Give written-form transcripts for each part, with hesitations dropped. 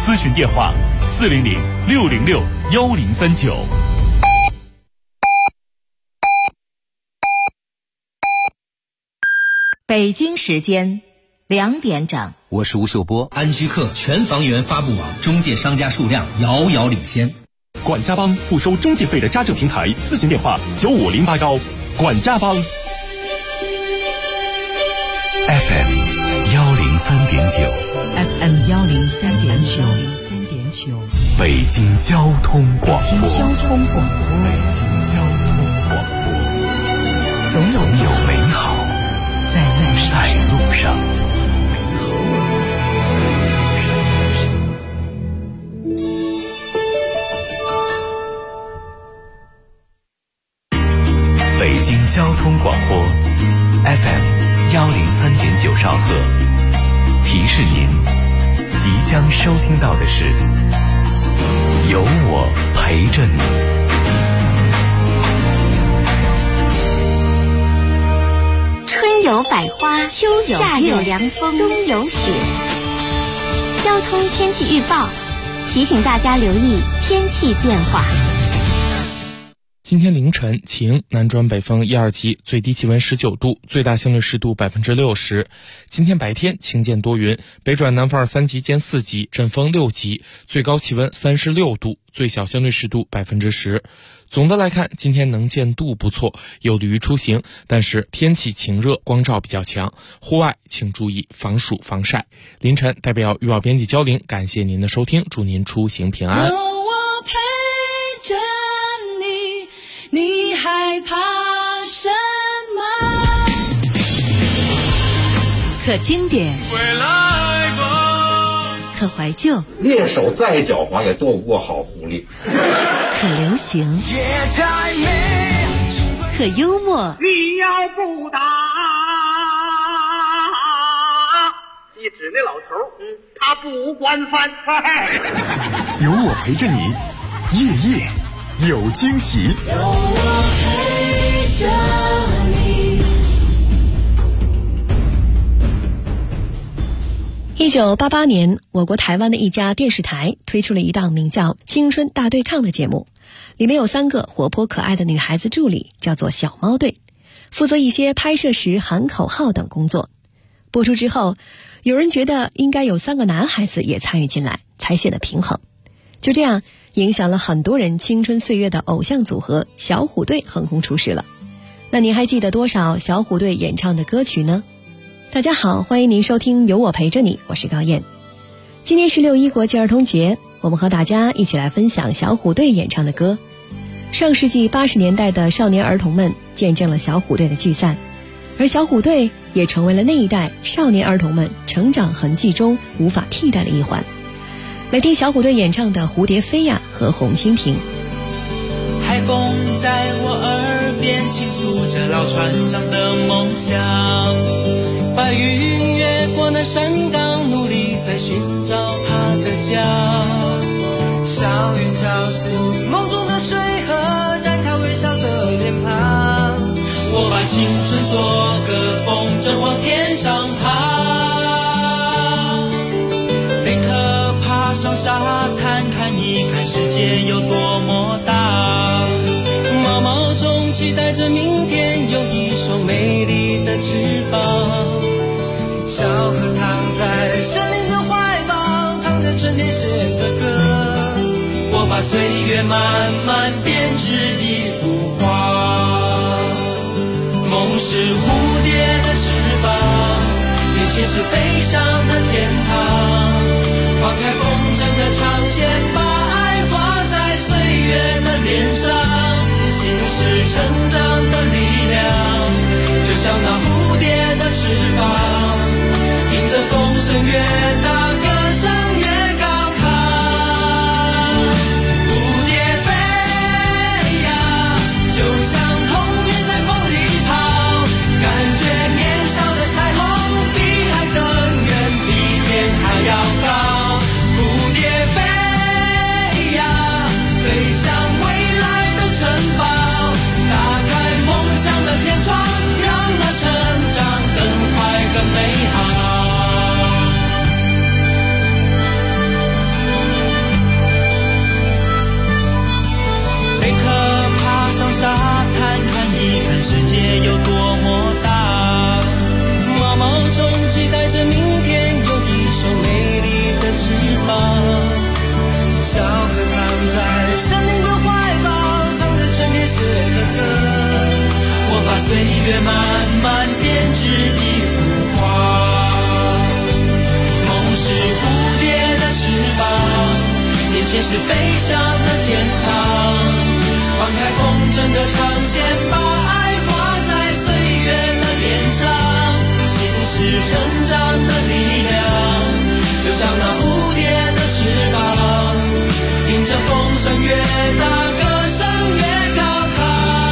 咨询电话400-606-1039。 北京时间2点整， 我是吴秀波。 安居客全房源发布网中介商家数量遥遥领先。 管家帮不收中介费的家政平台，咨询电话9508管家帮。 FM 103.9 FM 103.9， 北京交通广播。 北京交通广播， 总有美好在路上。北京交通广播 FM 103.9兆赫，提示您即将收听到的是有我陪着你。 春有百花，秋有夏有凉风，冬有雪。交通天气预报提醒大家留意天气变化。 今天凌晨晴，南转北风1、2级，最低气温19度，最大相对湿度60%。今天白天晴间多云，北转南风2、3级见4级，阵风6级，最高气温36度，最小相对湿度10%。总的来看，今天能见度不错，有利于出行，但是天气晴热，光照比较强，户外请注意防暑防晒。凌晨代表预报编辑焦玲，感谢您的收听，祝您出行平安。 有我陪着你，你害怕什么？ 可经典，可怀旧， 猎手再狡猾也斗不过好狐狸。 可流行，可幽默。 你要不打，你指那老头，他不管饭菜。 有我陪着你，夜夜有惊喜。 有我陪着你。1988年，我国台湾的一家电视台推出了一档名叫《青春大对抗》的节目，里面有3个活泼可爱的女孩子助理，叫做小猫队，负责一些拍摄时喊口号等工作。播出之后，有人觉得应该有3个男孩子也参与进来，才显得平衡。就这样，影响了很多人青春岁月的偶像组合小虎队横空出世了。那您还记得多少小虎队演唱的歌曲呢？大家好，欢迎您收听有我陪着你，我是高燕。今天是6·1国际儿童节，我们和大家一起来分享小虎队演唱的歌。上世纪80年代的少年儿童们见证了小虎队的聚散，而小虎队也成为了那一代少年儿童们成长痕迹中无法替代的一环。来听小虎队演唱的《蝴蝶飞呀》和《红蜻蜓》。 海风在我耳边倾诉着老船长的梦想，白云越过那山岗，努力在寻找他的家。小雨敲醒梦中的水河，展开微笑的脸庞。我把青春做个风筝往天上爬，贝壳爬上沙滩，看一看世界有多么大。毛毛虫期待着明天有一双美丽的翅膀。小河躺在森林的怀抱，唱着春天写的歌。我把岁月慢慢编织一幅画。梦是蝴蝶的翅膀，年轻是飞翔的天堂。放开风筝的长线，把爱画在岁月的脸上。心是成长的力量，就像那蝴蝶的翅膀，迎着风声越大，歌声越高亢。蝴蝶飞呀，就像童年在风里跑，感觉年少的彩虹比海更远，比天还要岁月慢慢编织一幅画。梦是蝴蝶的翅膀，眼前是飞翔的天堂。放开风筝的长线，把爱画在岁月的脸上。心是成长的力量，就像那蝴蝶的翅膀，迎着风声越大，歌声越高亢。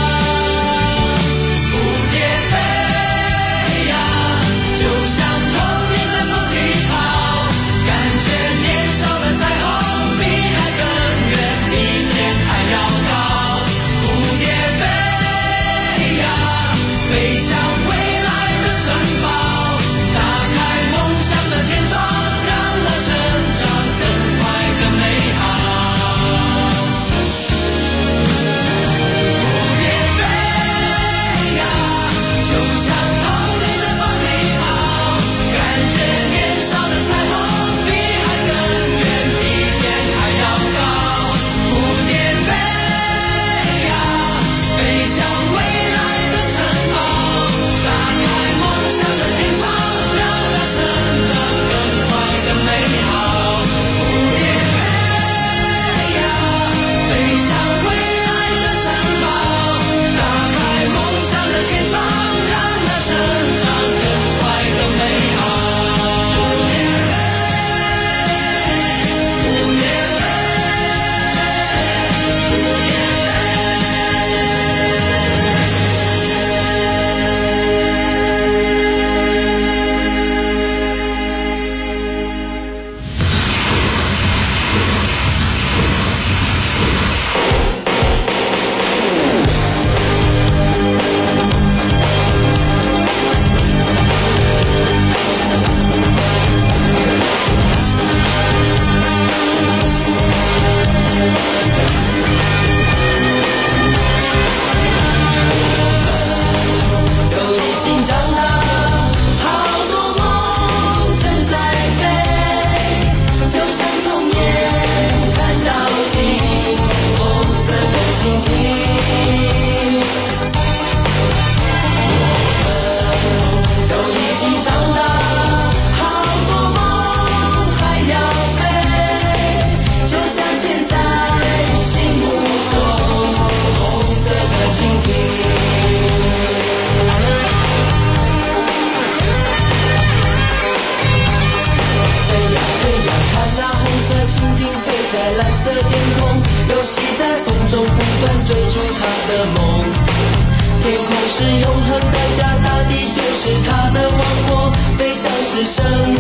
蝴蝶飞呀，就像童年在风里跑，感觉年少的彩虹比海更远，比天还要高。蝴蝶飞呀，飞向未来的城堡，打开梦想的天窗，让那成长更快更美好。蝴蝶飞呀，就像童年在风里跑，感觉年少的彩虹比海更远，比天还要高。蝴蝶飞呀，飞向未来的城堡，打开梦想的天窗，让它成长更快更美好。蝴蝶飞呀，飞向未来的城堡，打开梦想的天窗，让它成长更快更美好。蝴蝶飞，蝴蝶飞，蝴蝶都已经长大，好多梦正在飞，就像童年看到底，红色的蜻蜓。都已经长大，好多梦还要飞，就像现在心目中红色的蜻蜓。飞呀飞呀，看那红色蜻蜓飞在蓝色天空，游戏在风中不断追逐它的梦。天空是永恒的家，大地就是它的王国，飞翔是生活。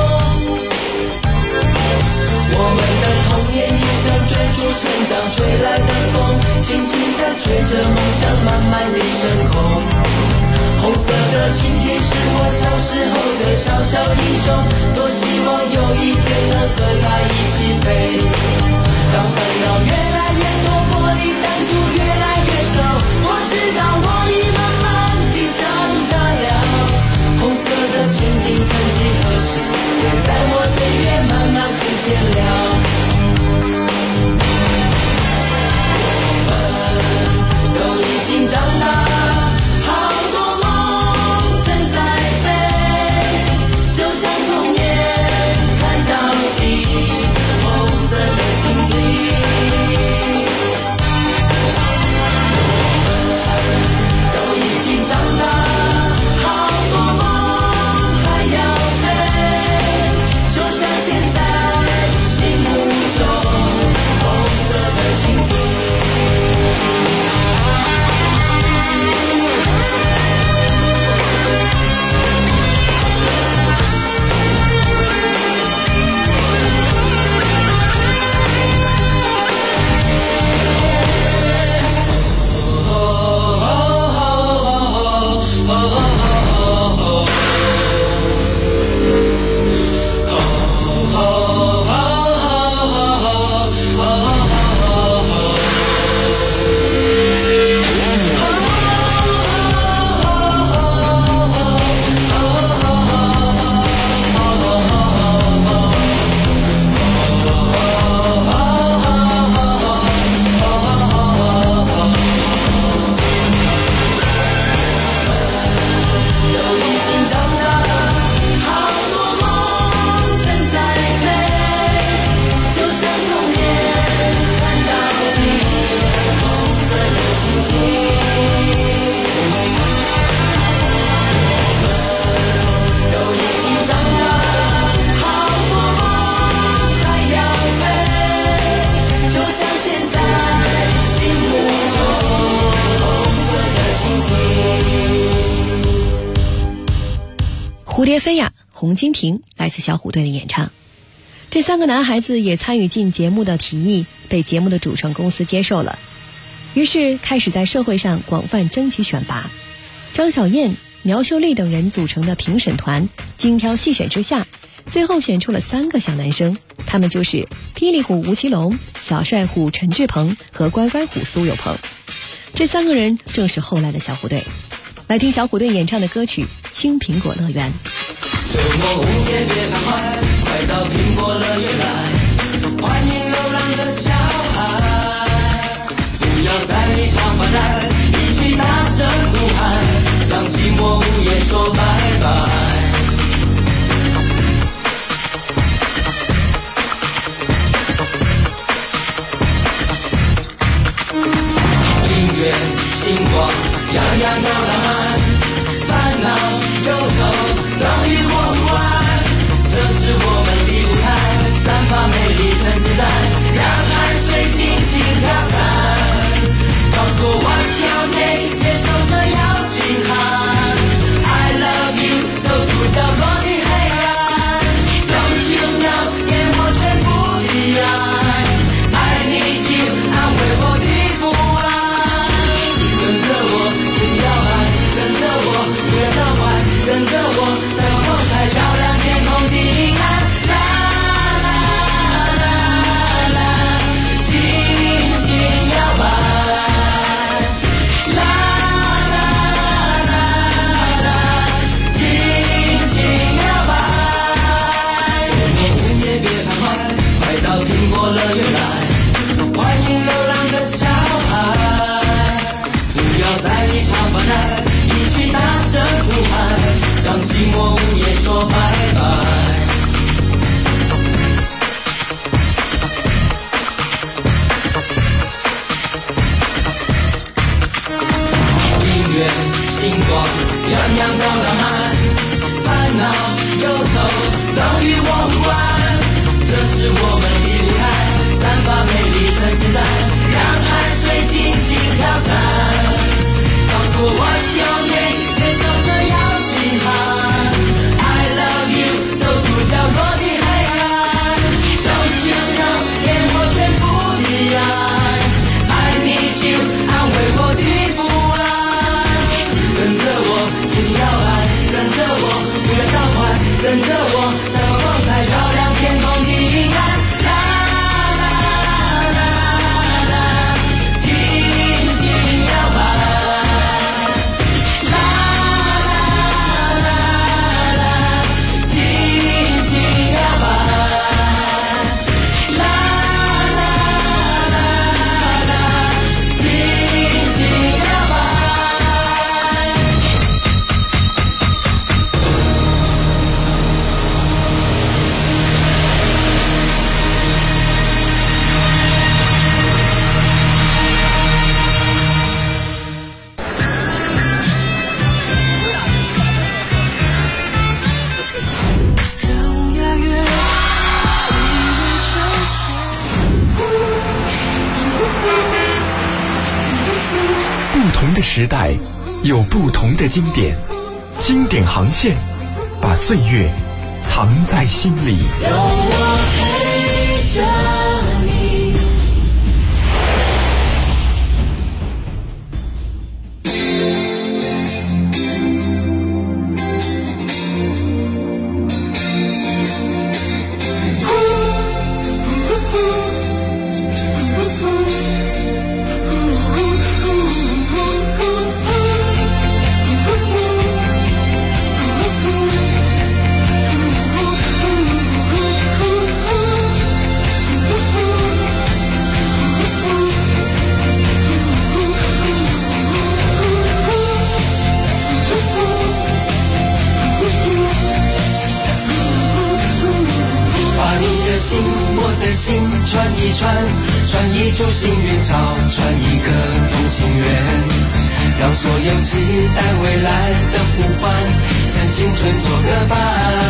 我们的童年也像追逐成长吹来的风，轻轻地吹着梦想慢慢地升空。红色的蜻蜓是我小时候的小小英雄，多希望有一天能和它一起飞。当烦恼越来越多，玻璃弹珠越来越少，我知道我已慢慢地长大了。红色的蜻蜓曾几何时，也在我岁月慢慢不见了。都已经长大，好多梦正在飞，就像童年看到底。 蝴蝶飞呀、红蜻蜓来自小虎队的演唱。这3个男孩子也参与进节目的提议，被节目的主创公司接受了，于是开始在社会上广泛征集选拔。张小燕、苗秀丽等人组成的评审团精挑细选之下，最后选出了3个小男生，他们就是霹雳虎吴奇隆、小帅虎陈志朋和乖乖虎苏有朋。这3个人正是后来的小虎队。来听小虎队演唱的歌曲《青苹果乐园》。 周末午夜别徘徊，快到苹果乐园来，欢迎流浪的小孩，不要在你旁边来，一起大声呼喊，向寂寞午夜说拜拜。音乐星光样样都浪漫，烦恼忧愁都与我无关，这是我们的舞台，散发美丽真实在，让汗水尽情飘散，告诉我小妹接受这邀请函， I love you 走出角落的黑暗， Don't you know 给我全部的爱， I need you 安慰我的不安，跟着我一起摇摆，跟着我不要倒坏，跟着我在我梦才照亮天空的阴暗，啦啦啦啦，轻轻摇摆，啦啦啦啦，轻轻摇摆。周末午夜别徘徊，快到苹果乐园来，欢迎流浪的小孩，不要在你旁边来，一起大声呼喊，向寂寞午夜说拜拜。音乐星光样样都浪漫，烦恼忧愁都与我无关，这是我们的舞台，散发美丽真实在，让汗水尽情飘散，告诉我兄弟接受这邀请函， I love you 走出角落的黑暗， Don't you know 给我全部的爱， I need you 安慰我的不安，跟着我轻轻摇摆，跟着我不要倒坏，跟着我在我梦才照亮天空的阴暗，啦啦啦啦，轻轻摇摆，啦啦啦，轻轻摇摆，啦啦啦，轻轻摇摆。 不同的时代有不同的经典，经典航线把岁月藏在心里。 有我陪着你。传一株幸运草，传一颗同心圆，让所有期待未来的呼唤，趁青春做个伴。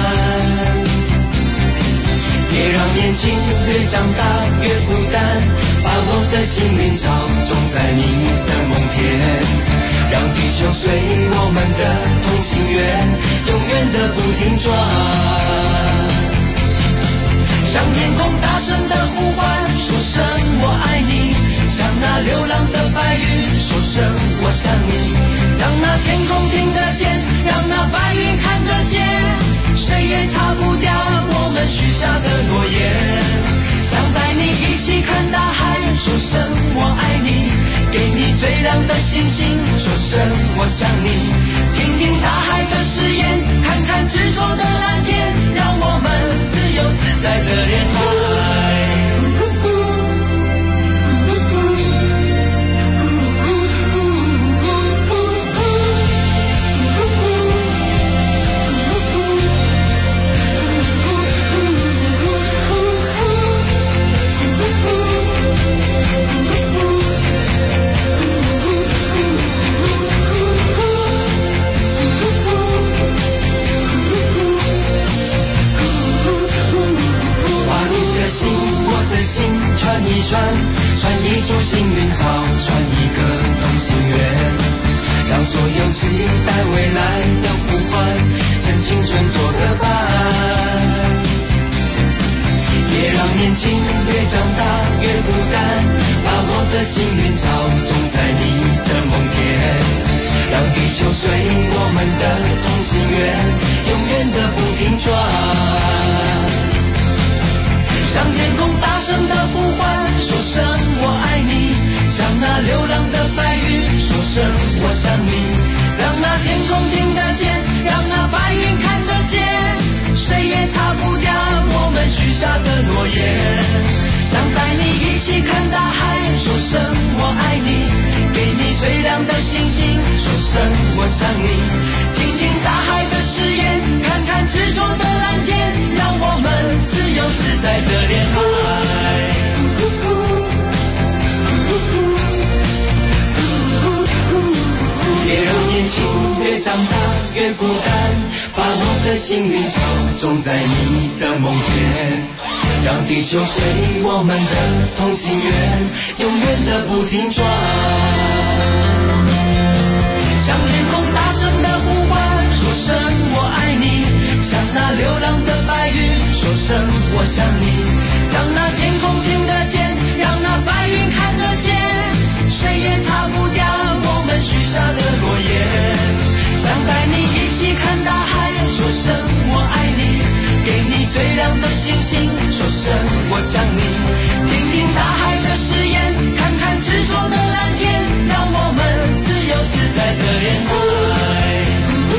别让年轻越长大越孤单，把我的幸运草种在你的梦田，让地球随我们的同心圆，永远的不停说声我想你，让那天空听得见，让那白云看得见，谁也擦不掉我们许下的诺言。想带你一起看大海，说声我爱你，给你最亮的星星，说声我想你，听听大海的誓言，看看执着的蓝天，让我们自由自在的恋爱。穿一株幸运草，穿一个同心圆，让所有期待未来的呼唤，趁青春做个伴。别让年轻越长大越孤单，把我的幸运草种在你的梦田，让地球随我们的同心圆，永远的不停转。向天空大声的呼唤，说声我爱你，向那流浪的白云说声我想你，让那天空听得见，让那白云看得见，谁也擦不掉我们许下的诺言。想带你一起看大海，说声我爱你，给你最亮的星星，说声我想你，听听大海的誓言，看看执着的蓝天，让我们自由自在的恋爱。别让年轻越长大越孤单，把我的幸运草种在你的梦田，让地球随我们的同心圆，永远的不停转。向天空大声的呼唤，说声我爱你，向那流浪的白云说声我想你，让那天空听得见，让那白云看得见，谁也擦不掉我们许下的诺言。想带你一起看大海，说声我爱你，给你最亮的星星，说声我想你，听听大海的誓言，看看执着的蓝天，让我们自由自在的恋爱。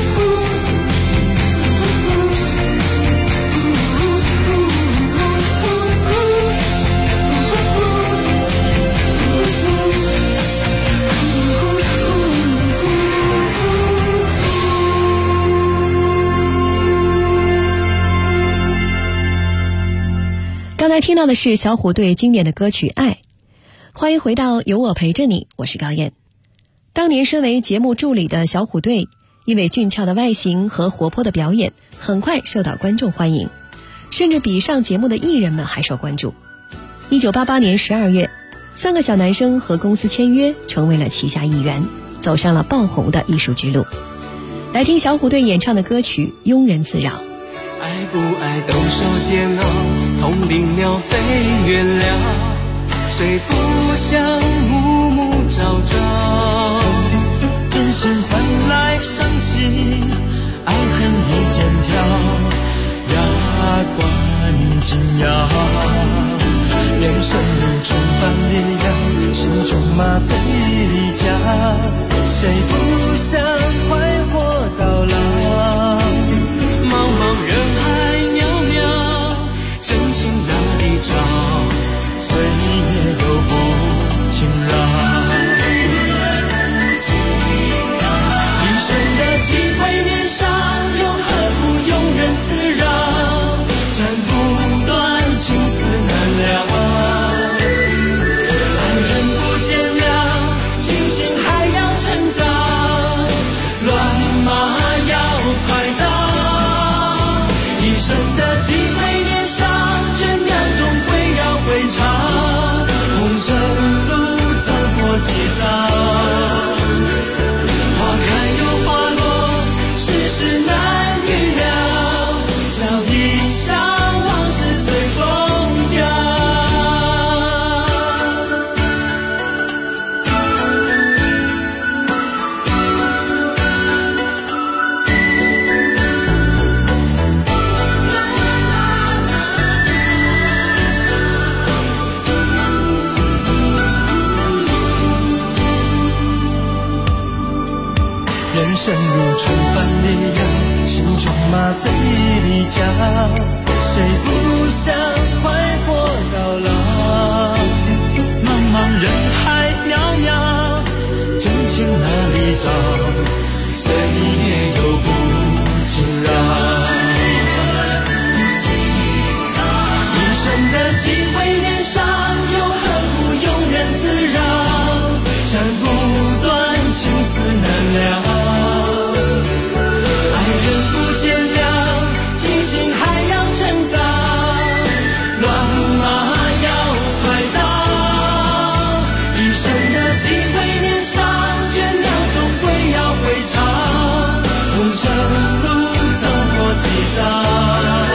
刚才听到的是小虎队经典的歌曲《爱》。欢迎回到有我陪着你，我是高燕。当年身为节目助理的小虎队，因为俊俏的外形和活泼的表演，很快受到观众欢迎，甚至比上节目的艺人们还受关注。1988年12月，3个小男生和公司签约，成为了旗下艺员，走上了爆红的艺术之路。来听小虎队演唱的歌曲《庸人自扰》。 爱不爱都受煎熬，同林鸟飞远了，谁不想暮暮朝朝？真心换来伤心，爱恨一肩挑，牙关紧咬。人生如春般烈阳，心中麻醉离家，谁不想快活到老？茫茫人海渺渺，真情哪里找？岁月又不轻饶。一生的机会年少，又何苦庸人自扰？斩不断，情丝难了。爱人不见了，清醒还要趁早。乱麻药。 深如春般烈阳，心中麻醉离家，谁不想快活到老？茫茫人海渺渺，真情哪里找？岁月又不轻饶。一生的机会年少，又何苦庸人自扰？斩不断，情丝难了。爱人不见了，清醒还要趁早。乱马要快到，一生的机会年少，倦鸟终归要回巢。红尘路走过几遭。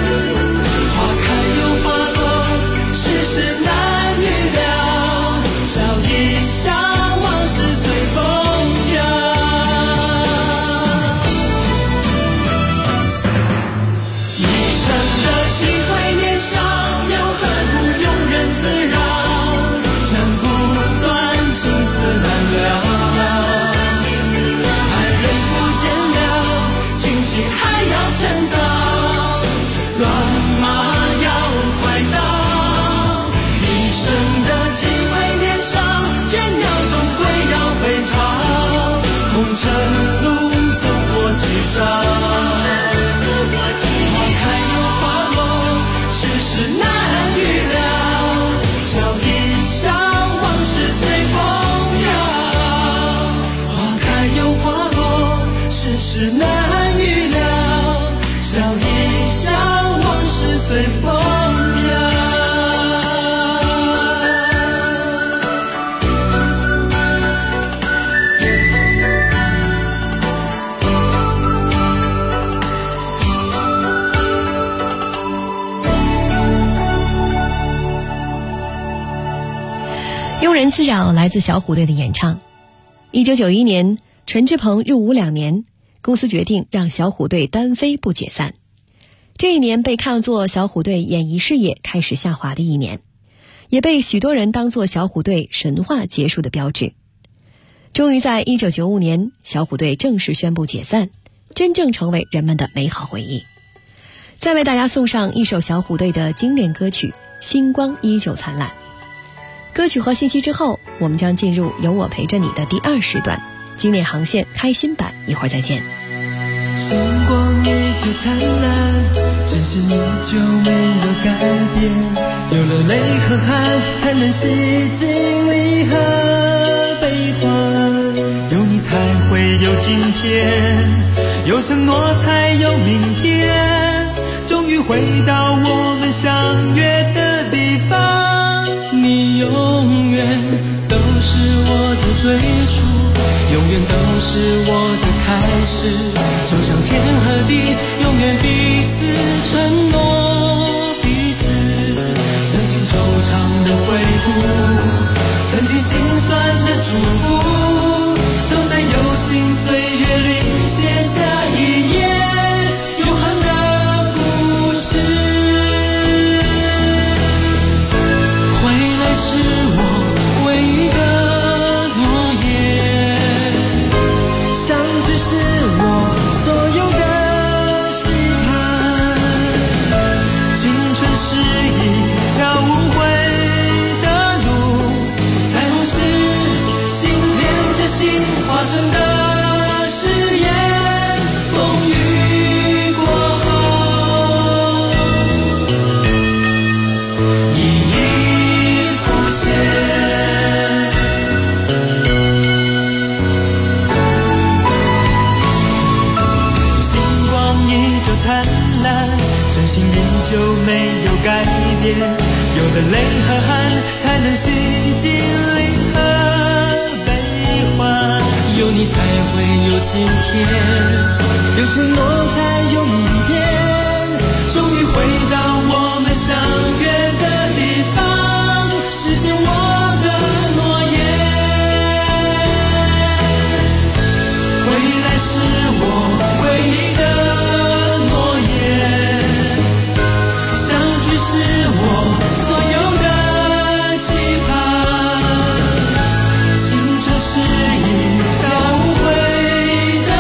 晨路走过几遭，花开又花落，世事难预料。笑一笑，往事随风飘。花开又花落，世事难预料。笑一笑，往事随风飘。 庸人自扰来自小虎队的演唱。1991年，陈志朋入伍2年，公司决定让小虎队单飞不解散。这一年被看作小虎队演艺事业开始下滑的一年，也被许多人当作小虎队神话结束的标志。终于在1995年，小虎队正式宣布解散，真正成为人们的美好回忆。再为大家送上一首小虎队的经典歌曲《星光依旧灿烂》。歌曲和信息之后，我们将进入有我陪着你的第2时段，经典航线开心版，一会儿再见。 星光依旧灿烂，真实依旧没有改变，有了泪和汗，才能洗净离合悲欢，有你才会有今天，有承诺才有明天，终于回到我们相约的地方。你永远都是我的最初，永远都是我的开始，就像天和地，永远彼此承诺彼此。曾经惆怅的回顾，曾经心酸的祝福，都在有情岁月里写下一页永恒的故事。是我唯一的诺言，相聚是我所有的期盼，青春是一条无悔的路，彩虹是心连着心化成的誓言，风雨过后灿烂，真心依旧没有改变，有了泪和汗，才能洗净离合悲欢，有你才会有今天，有承诺才有明天，终于回到我们相约的地方，实现我的诺言，未来是我唯一的是我所有的期盼，青春是一条无悔的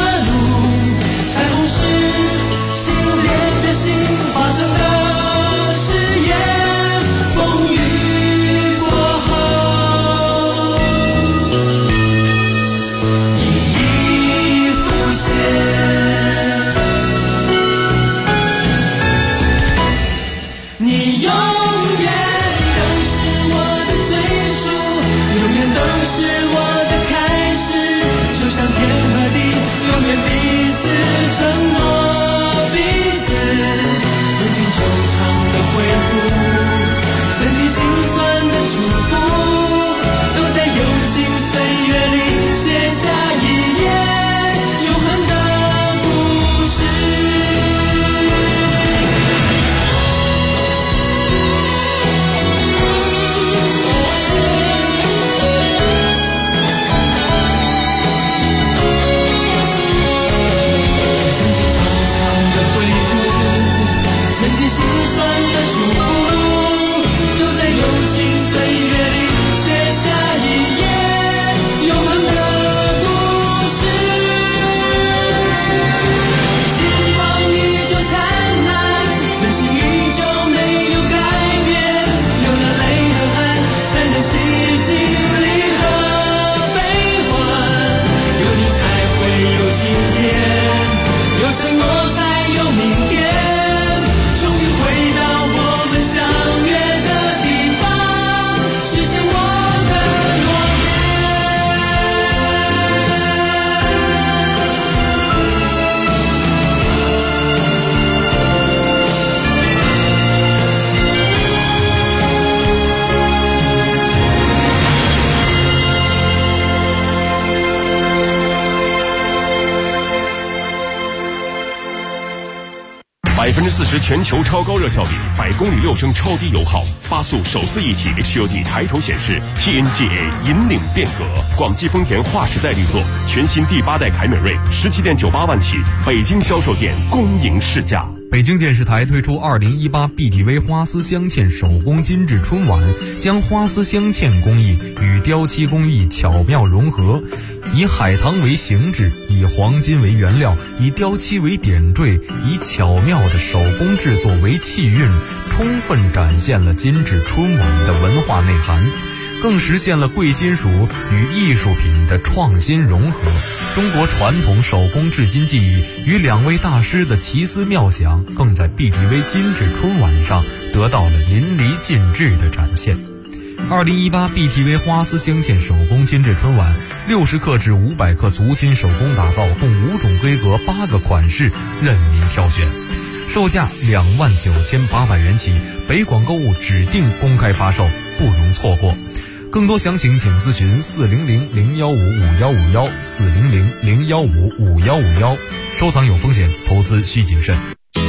40%全球超高热效率，100公里6升超低油耗，8速手自一体 HUD 抬头显示 ，TNGA 引领变革。广汽丰田划时代力作，全新第8代凯美瑞17.98万起，北京销售店恭迎试驾。 北京电视台推出2018 BTV 花丝镶嵌手工精致春晚，将花丝镶嵌工艺与雕漆工艺巧妙融合，以海棠为形制，以黄金为原料，以雕漆为点缀，以巧妙的手工制作为气韵，充分展现了精致春晚的文化内涵，更实现了贵金属与艺术品的创新融合。中国传统手工制金技艺与2位大师的奇思妙想，更在 BTV 精致春晚上得到了淋漓尽致的展现。2018 BTV 花丝镶嵌手工精致春晚，60克至500克足金手工打造，共5种规格8个款式，任您挑选，售价29800元起，北广购物指定公开发售，不容错过。更多详情请咨询400-015-5151 400-015-5151。收藏有风险，投资需谨慎。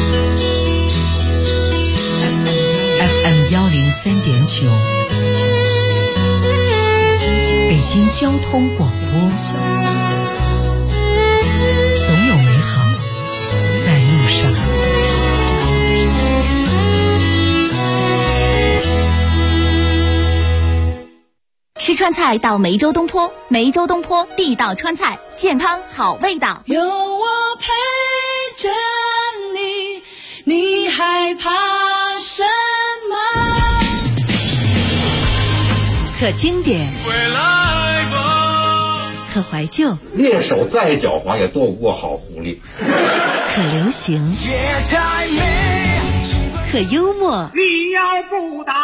FM 103.9，北京交通广播，总有美好在路上。 吃川菜到梅州东坡，梅州东坡地道川菜，健康好味道。 有我陪着你，你害怕什么？ 可经典，可怀旧， 猎手再狡猾也躲不过好狐狸。 可流行，可幽默。 你要不打，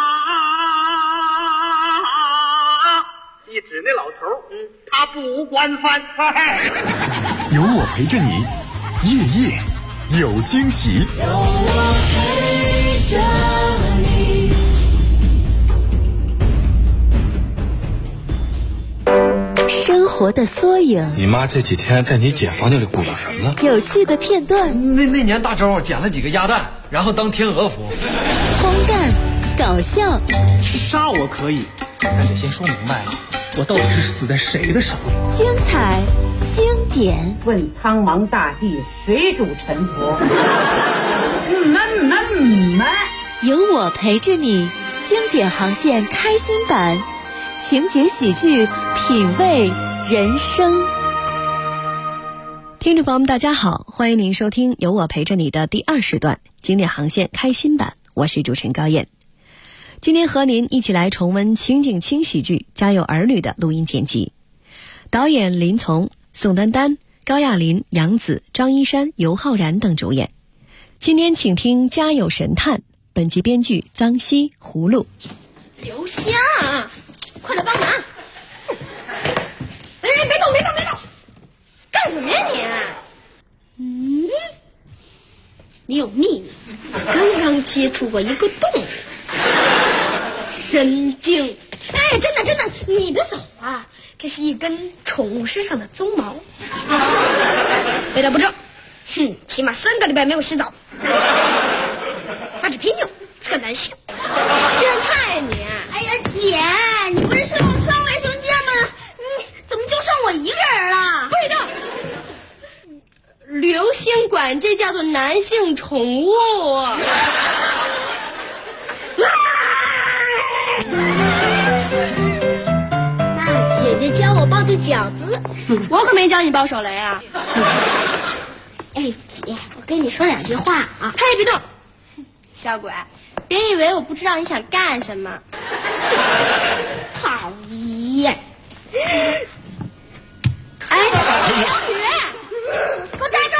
一指那老头，他不惯犯。 有我陪着你，夜夜有惊喜。 有我陪着你。 生活的缩影， 你妈这几天在你姐房间里鼓捣什么呢？ 有趣的片段。 那年大周捡了几个鸭蛋，然后当天鹅服。 荒诞，搞笑。 杀我可以，但得先说明白了，我到底是死在谁的手里？ 精彩，经典。 问苍茫大地，谁主沉浮？ 有我陪着你，经典航线开心版，情景喜剧，品味人生。 听众朋友们大家好，欢迎您收听有我陪着你的第2时段经典航线开心版，我是主持人高燕。今天和您一起来重温情景轻喜剧《家有儿女》的录音剪辑，导演林从、宋丹丹、高亚麟、杨紫、张一山、尤浩然等主演。今天请听《家有神探》，本集编剧臧希、葫芦。 刘香，快来帮忙！哎，别动，干什么呀你？你有秘密，刚刚接触过一个动物，神经！哎，真的，你别走啊！这是一根宠物身上的鬃毛，味道不正，起码3个礼拜没有洗澡，发纸拼尿，特难洗，变态你！哎呀，姐，你不是说要双卫生间吗？你怎么就剩我一个人了？味道。流星管这叫做男性宠物。那姐姐教我包的饺子，我可没教你包手雷啊。哎，姐，我跟你说2句话啊。嘿，别动，小鬼，别以为我不知道你想干什么。讨厌！哎，小雨，给我站住！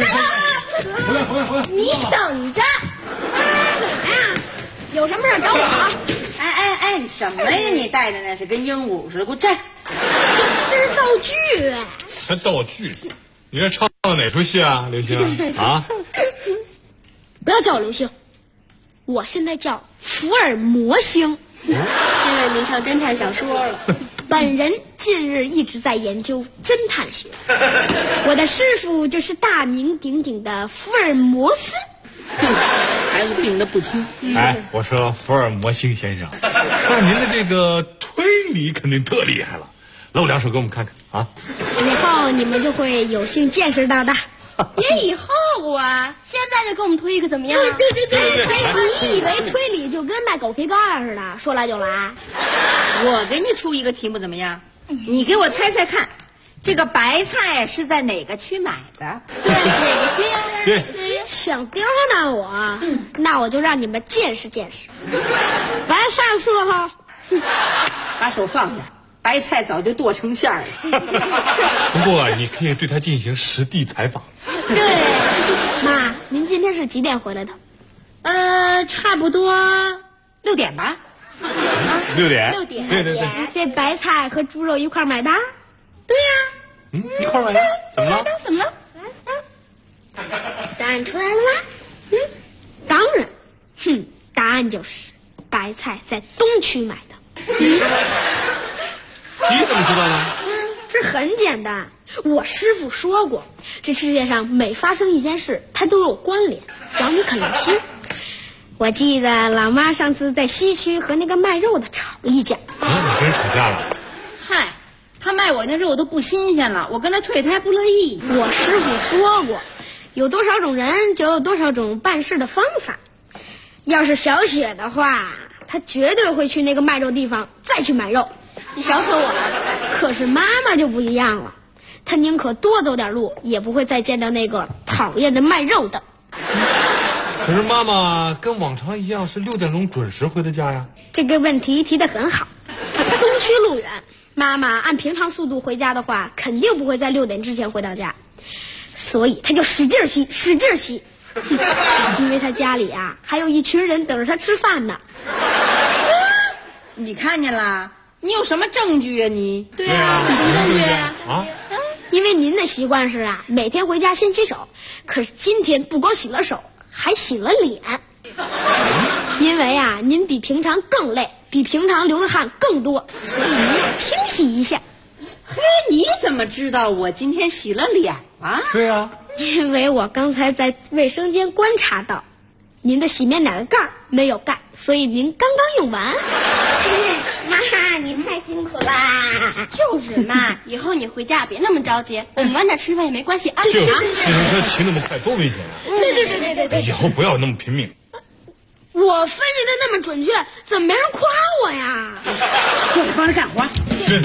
你等着！怎么样？有什么事找我啊？ 哎，什么呀？你带的那是跟鹦鹉似的，给我站！ 这是道具。 还道具？你这唱的哪出戏啊，刘星？啊？ 不要叫我刘星，我现在叫福尔摩星，因为迷上侦探小说了。本人近日一直在研究侦探学，我的师傅就是大名鼎鼎的福尔摩斯。 孩子病得不轻。 哎，我说福尔摩星先生，那您的这个推理肯定特厉害了，露两手给我们看看啊！ 以后你们就会有幸见识到的。 别以后啊，现在就给我们推一个怎么样？ 对，你以为推理就跟卖狗皮膏药似的，说来就来？ 我给你出一个题目怎么样？你给我猜猜看，这个白菜是在哪个区买的？ 对，哪个区呀？ 对， 想刁难我，那我就让你们见识见识。白菜4号， 把手放下，白菜早就剁成馅儿了。 不过你可以对他进行实地采访。 对，妈，您今天是几点回来的？ 差不多6点吧。 6点。对。 这白菜和猪肉一块买的？ 对呀。 一块买的？怎么了？ 怎么了？ 答案出来了吗？当然。答案就是白菜在东区买的。 你怎么知道呢？ 这很简单，我师父说过，这世界上每发生一件事，它都有关联，只要你肯用心。我记得老妈上次在西区和那个卖肉的吵了一架。 你跟人吵架了？ 嗨，他卖我那肉都不新鲜了，我跟他退他还不乐意。 我师父说过，有多少种人，就有多少种办事的方法。要是小雪的话，她绝对会去那个卖肉地方再去买肉。你少说我了。可是妈妈就不一样了，她宁可多走点路，也不会再见到那个讨厌的卖肉的。 可是妈妈跟往常一样是6点钟准时回的家呀。 这个问题提得很好。东区路远，妈妈按平常速度回家的话，肯定不会在6点之前回到家，所以她就使劲吸，因为她家里啊还有一群人等着她吃饭呢。 你看见了？你有什么证据啊你？ 对啊，什么证据啊？因为您的习惯是啊，每天回家先洗手，可是今天不光洗了手，还洗了脸。因为啊，您比平常更累，比平常流的汗更多，所以您要清洗一下。 嘿，你怎么知道我今天洗了脸啊？ 对啊， 因为我刚才在卫生间观察到，您的洗面奶的盖儿没有盖，所以您刚刚用完。妈，你太辛苦啦！ 就是嘛，以后你回家别那么着急，我们晚点吃饭也没关系啊。 就自行车骑那么快多危险啊！ 对， 以后不要那么拼命。 我分析的那么准确，怎么没人夸我呀？ 过来帮着干活。 对。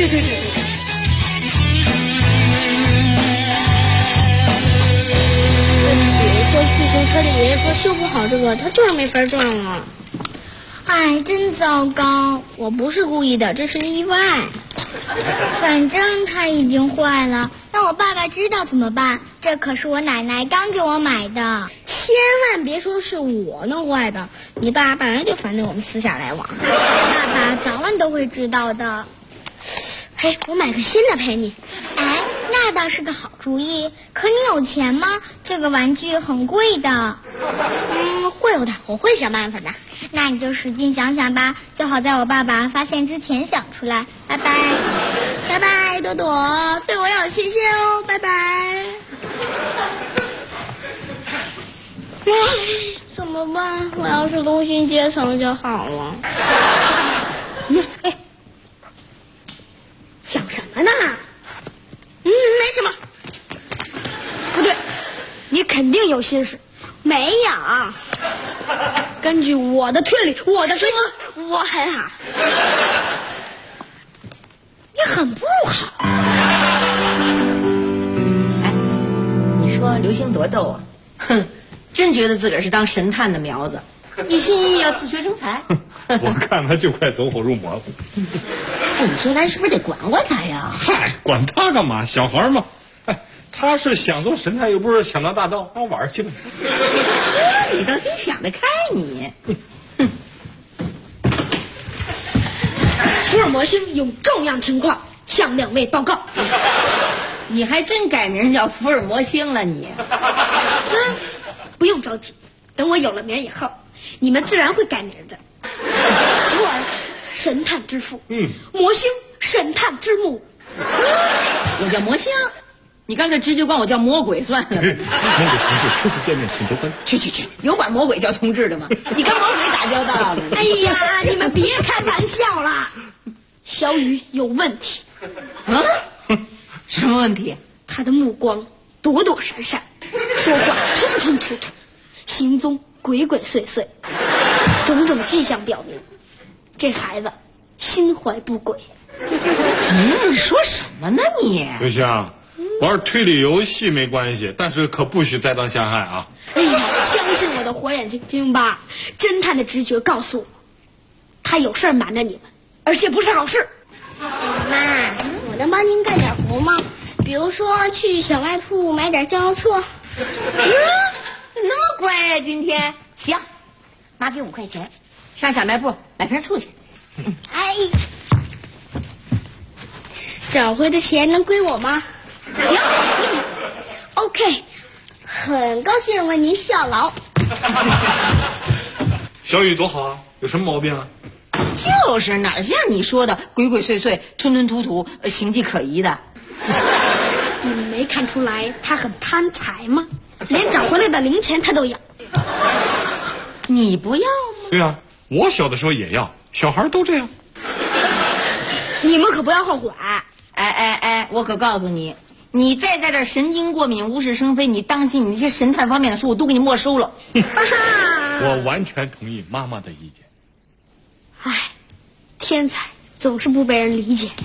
对不起，修自行车的爷爷说修不好这个，他就是没法转了。哎，真糟糕！我不是故意的，这是意外。 反正它已经坏了，那我爸爸知道怎么办？这可是我奶奶刚给我买的。 千万别说是我弄坏的，你爸本来就反对我们私下来往。 爸爸早晚都会知道的。 嘿，我买个新的陪你。 哎，那倒是个好主意。可你有钱吗？这个玩具很贵的。 会有的，我会想办法的。 那你就使劲想想吧，就好在我爸爸发现之前想出来。拜拜， 拜拜，朵朵，对我要有信心哦，拜拜。唉，怎么办？我要是工薪阶层就好了。想什么呢？没什么。不对，你肯定有心事。没有。根据我的推理，我的分析，我很好。你很不好。 哎，你说刘星多逗啊！哼，真觉得自个儿是当神探的苗子，一心一意要自学成才。 我看他就快走火入魔了。 你说咱是不是得管管他呀？ 嗨，管他干嘛？小孩嘛。哎，他是想做神探，又不是想当大盗，让我玩去吧。 你倒挺想得开你。 福尔摩星有重要情况向两位报告。 你还真改名叫福尔摩星了你？ 不用着急，等我有了名以后，你们自然会改名的。福尔，神探之父；魔星，神探之母。 我叫魔星。 你干脆直接管我叫魔鬼算了。 魔鬼同志，初次见面，请多关照。 去，有管魔鬼叫同志的吗？你跟魔鬼打交道了？ 哎呀，你们别开玩笑了，小雨有问题。 啊？什么问题？ 他的目光躲躲闪闪，说话吞吞吐吐，行踪鬼鬼祟祟，种种迹象表明，这孩子心怀不轨。 说什么呢你？ 刘星，玩推理游戏没关系，但是可不许栽赃陷害啊！ 哎呀，相信我的火眼金睛吧，侦探的直觉告诉我，他有事儿瞒着你们，而且不是好事。 妈，我能帮您干点活吗？比如说去小卖铺买点酱油醋。 怎么那么乖呀？今天行，妈给5块钱，上小卖部买瓶醋去。 哎，找回的钱能归我吗？ 行 ，OK， 很高兴为您效劳。 小雨多好啊，有什么毛病啊？ 就是哪像你说的鬼鬼祟祟、吞吞吐吐、形迹可疑的。 你们没看出来他很贪财吗？连找回来的零钱他都要。 你不要吗？ 对啊，我小的时候也要，小孩都这样。 你们可不要后悔。 哎，我可告诉你，你再在这神经过敏、无事生非，你当心你那些神探方面的书我都给你没收了。 我完全同意妈妈的意见。 唉，天才总是不被人理解。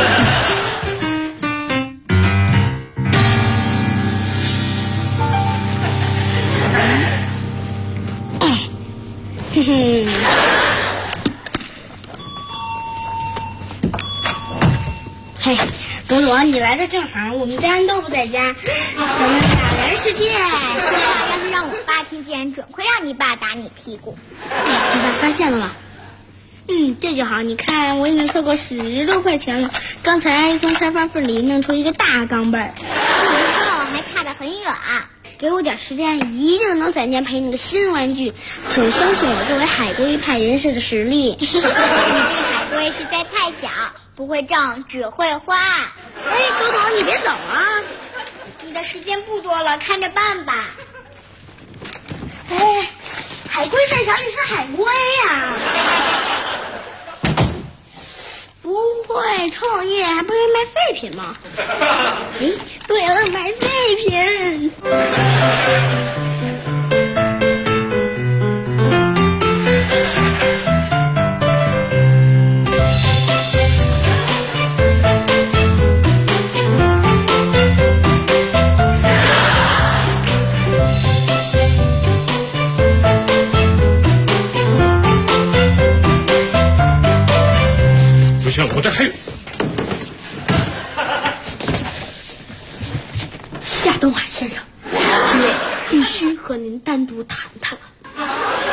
嘿，朵朵，你来的正好，我们家人都不在家，咱们俩人世界。这话要是让我爸听见，准会让你爸打你屁股。 你爸发现了吗？ 这就好，你看我已经凑够10多块钱了，刚才从沙发缝里弄出一个大钢镚儿，不够，还差得很远。给我点时间，一定能攒钱赔你的新玩具。请相信我作为海龟派人士的实力。你这个海龟实在太小，不会挣，只会花。 哎，朵朵，你别走啊！ 你的时间不多了，看着办吧。 哎，海龟再小，你是海龟呀。 不会创业，还不会卖废品吗？哎，对了，买废品。 我这还有。 夏东海先生，我必须和您单独谈谈了。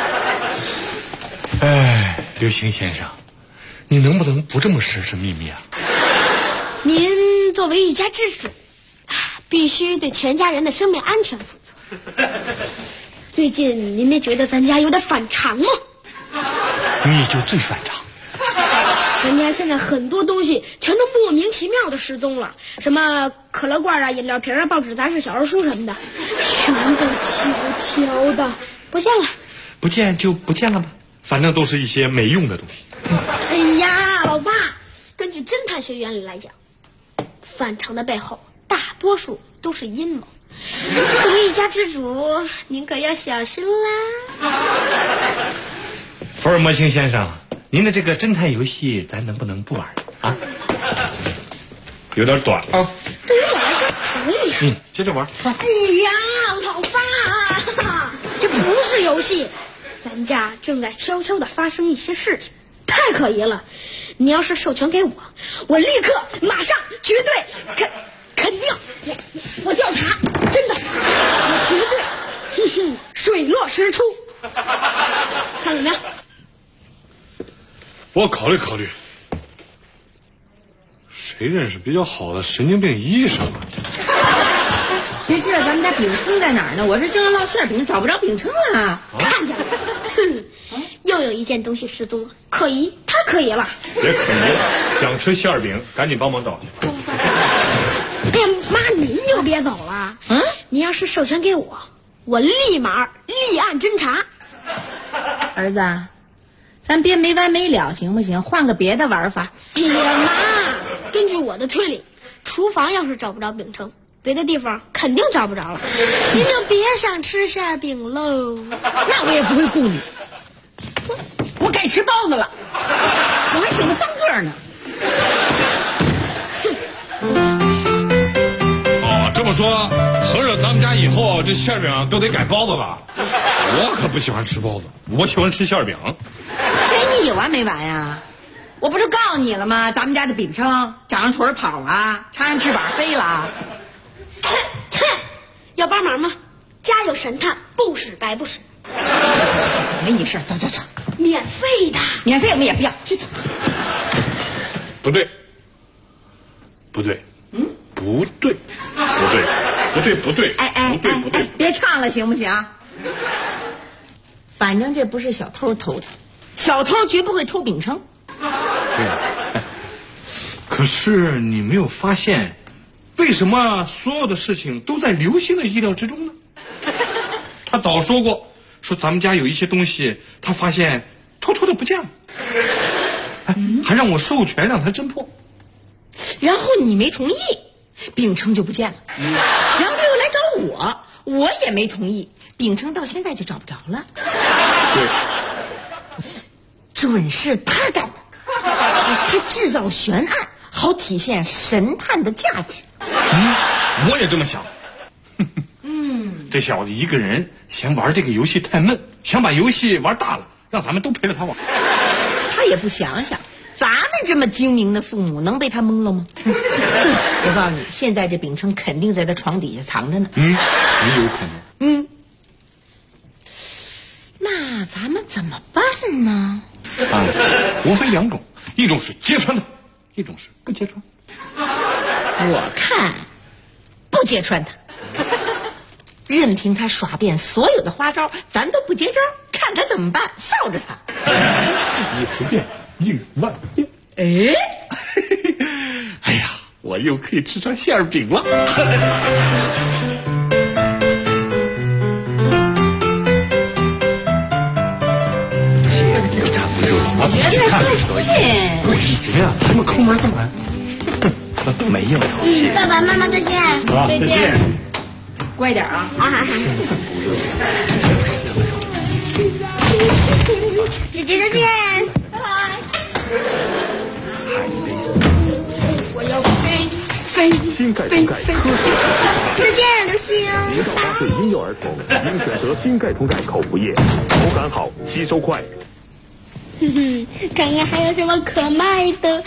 哎，刘星先生，你能不能不这么神神秘秘啊？ 您作为一家之主，必须对全家人的生命安全负责。最近您没觉得咱家有点反常吗？ 你就最反常。 咱家现在很多东西全都莫名其妙的失踪了，什么可乐罐啊、饮料瓶啊、报纸、杂志、小人书什么的，全都悄悄的不见了。 不见就不见了吧，反正都是一些没用的东西。 哎呀，老爸，根据侦探学原理来讲，反常的背后大多数都是阴谋。作为一家之主，您可要小心啦。 福尔摩星先生，您的这个侦探游戏咱能不能不玩啊？有点短啊。 对于我来说可以。 接着玩。 哎呀，老爸，这不是游戏，咱家正在悄悄的发生一些事情，太可疑了。你要是授权给我，我立刻马上绝对肯定我调查，真的，我绝对水落石出。看怎么样？ 我考虑考虑。谁认识比较好的神经病医生啊？ 谁知道咱们家饼铛在哪儿呢？我这正要烙馅饼，找不着饼铛了。 看见了，又有一件东西失踪了，可疑，太可疑了。 别可疑了，想吃馅饼，赶紧帮忙找去。 哎呀，妈，您就可别走了。你要是授权给我，我立马立案侦查。 儿子，咱别没完没了行不行？换个别的玩法。 哎呀妈！根据我的推理，厨房要是找不着饼铛，别的地方肯定找不着了。您就别想吃馅饼喽。 那我也不会顾你，我该吃包子了，我还省了3个呢。 哦，这么说，合着咱们家以后这馅饼都得改包子了。我可不喜欢吃包子，我喜欢吃馅饼。 你有完没完呀？我不是告诉你了吗？咱们家的饼铛长上腿跑啊，插上翅膀飞了。 要帮忙吗？家有神探，不使白不使。 没你事，走走走。 免费的， 免费我们也不要，去走。 不对，不对，不对，不对，不对，不对，不对， 别唱了行不行？反正这不是小偷偷的，小偷绝不会偷饼铛。 对，可是你没有发现，为什么所有的事情都在刘星的意料之中呢？他早说过，说咱们家有一些东西，他发现偷偷的不见了，还让我授权让他侦破。 然后你没同意，饼铛就不见了。然后他又来找我，我也没同意，饼铛到现在就找不着了。 对， 准是他干的。他制造悬案，好体现神探的价值。 我也这么想。这小子一个人嫌玩这个游戏太闷，想把游戏玩大了，让咱们都陪着他玩。 他也不想想，咱们这么精明的父母能被他蒙了吗？我告诉你，现在这饼铛肯定在他床底下藏着呢。 也有可能。 那咱们怎么办呢？ 无非2种，一种是揭穿他，一种是不揭穿。 我看不揭穿他，任凭他耍遍所有的花招，咱都不接招，看他怎么办，臊着他。 一十遍应万遍。哎呀，我又可以吃上馅饼了。 绝对可以。 为什么呀？他们抠门干嘛？没有淘气。 爸爸妈妈再见。 好，再见。 乖点啊！ 姐姐再见。拜拜。 我要飞。 新钙通钙科学。 再见，刘星。 0到8岁婴幼儿童应选择新钙通钙口服液，口感好，吸收快。 看看还有什么可卖的。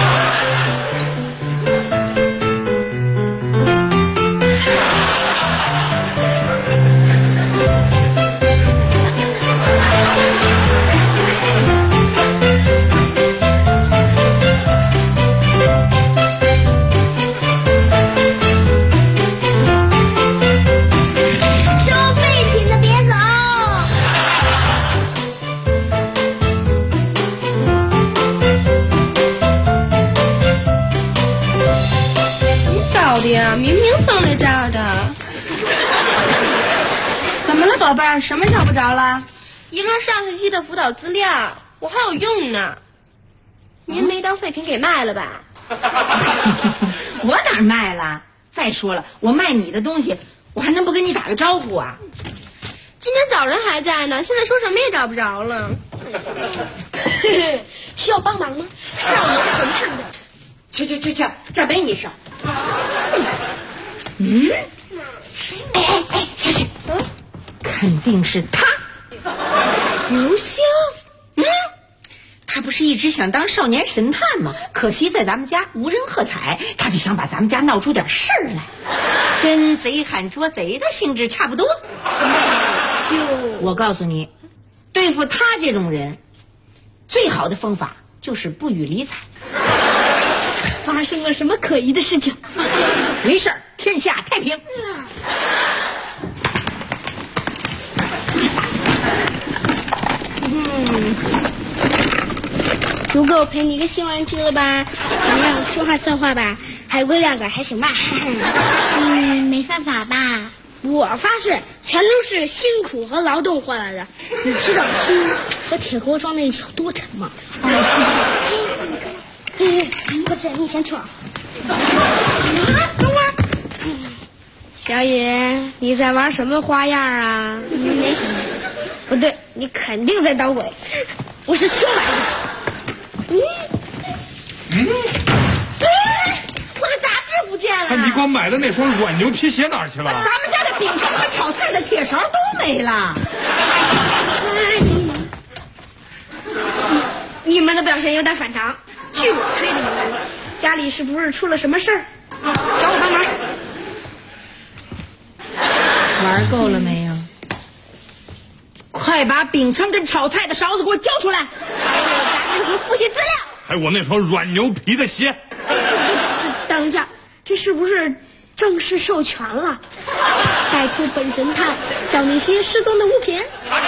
明明放在这儿的。怎么了，宝贝儿？什么找不着了？ 一摞上学期的辅导资料，我还有用呢。您没当废品给卖了吧？ 我哪儿卖了？再说了，我卖你的东西，我还能不跟你打个招呼啊？ 今天早上还在呢，现在说什么也找不着了。 需要帮忙吗？少年神探的。 去，这没你事儿。小雪，肯定是他，刘星。他不是一直想当少年神探吗？可惜在咱们家无人喝彩，他就想把咱们家闹出点事儿来，跟贼喊捉贼的性质差不多。我告诉你，对付他这种人，最好的方法就是不予理睬。 发生了什么可疑的事情？ 没事儿，天下太平。 足够陪你一个新玩具了吧？怎么样，说话算话吧？ 海龟两个还行吧？ 没犯法吧？ 我发誓，全都是辛苦和劳动换来的。你知道心和铁锅装在一起有多沉吗？不是，你先闯。等会儿。小雨，你在玩什么花样啊？没什么。不对，你肯定在捣鬼。我是新来的。我的杂志不见了。 你给我买的那双软牛皮鞋哪儿去了？ 咱们家的饼铛和炒菜的铁勺都没了。 你们的表现有点反常。据我推理，家里是不是出了什么事儿？找我帮忙。 玩够了没有？快把饼铛跟炒菜的勺子给我交出来！还有杂志和复习资料。 还有我那双软牛皮的鞋。 等一下，这是不是正式授权了？拜托本神探找那些失踪的物品。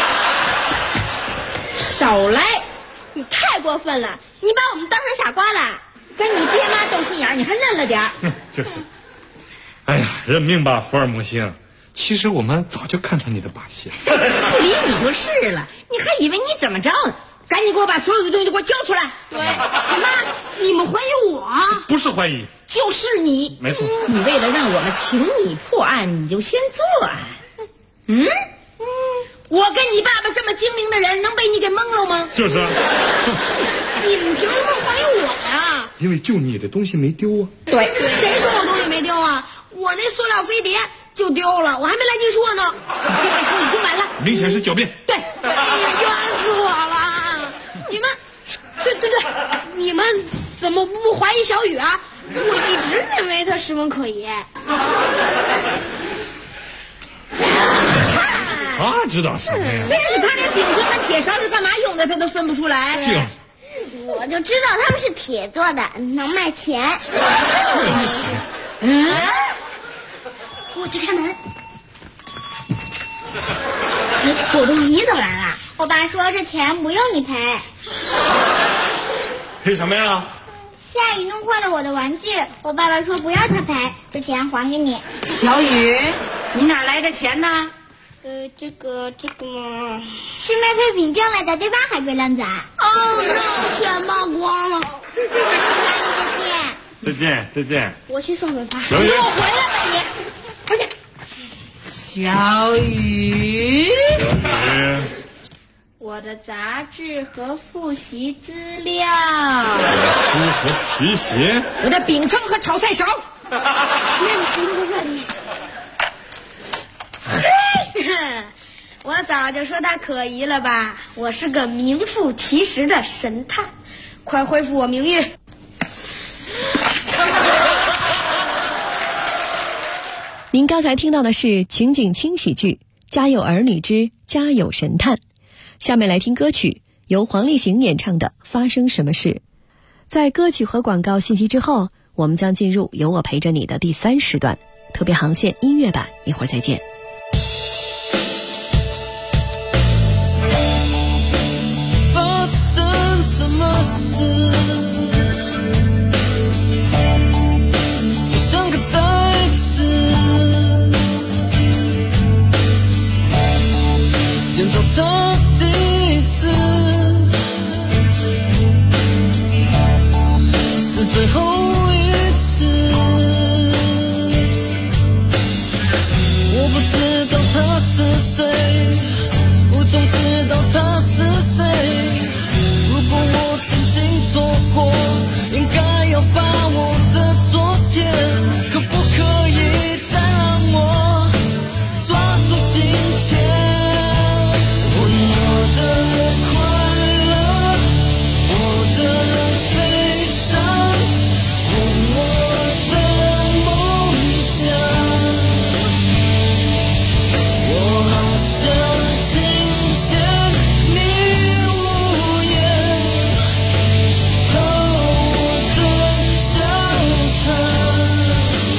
少来！ 你太过分了，你把我们当成傻瓜了。 跟你爹妈斗心眼，你还嫩了点儿。 就是。哎呀，认命吧，福尔摩斯。其实我们早就看穿你的把戏了。 不理你就是了，你还以为你怎么着呢？赶紧给我把所有的东西给我交出来！ 什么？你们怀疑我？ 不是怀疑， 就是你。 没错。 你为了让我们请你破案，你就先作案。我跟你爸爸这么精明的人，能被你给蒙了吗？ 就是。 你们凭什么怀疑我呀？ 因为就你的东西没丢啊。 对， 谁说我东西没丢啊？我那塑料飞碟就丢了，我还没来及说呢。 现在说已经晚了， 明显是狡辩。 对， 哎呀，冤死我了！你们，对，你们怎么不怀疑小雨啊？我一直认为他十分可疑。 他知道什么呀？ 所以他连饼铛和铁勺是干嘛用的，他都分不出来。 我就知道他们是铁做的，能卖钱。 我去开门。朵朵，你怎么来了？ 我爸说这钱不用你赔。 赔什么呀？ 夏雨弄坏了我的玩具，我爸爸说不要他赔，这钱还给你。 小雨，你哪来的钱呢？ 这个嘛，是卖废品挣来的，对吧，海龟靓仔？ 那钱冒光了。 再见。 我去送人吧。 小雨， 你给我回来吧你！快点。 小雨， 我的杂志和复习资料。 书和皮鞋。 我的饼铛和炒菜勺。 那你回不这里？我早就说他可疑了吧？我是个名副其实的神探，快恢复我名誉！ 您刚才听到的是情景轻喜剧《家有儿女之家有神探》，下面来听歌曲，由黄立行演唱的《发生什么事》。在歌曲和广告信息之后，我们将进入有我陪着你的第3时段，特别航线音乐版，一会儿再见。 发生什么事？我像个呆子，捡到他第一次，是最后一次。我不知道他是谁，我总知道他是谁。如果我曾经错过，应该要把我的昨天，可不可以再让我抓住今天？问我的快乐，我的悲伤，问我的梦想，我好像听见你无言和我的交谈。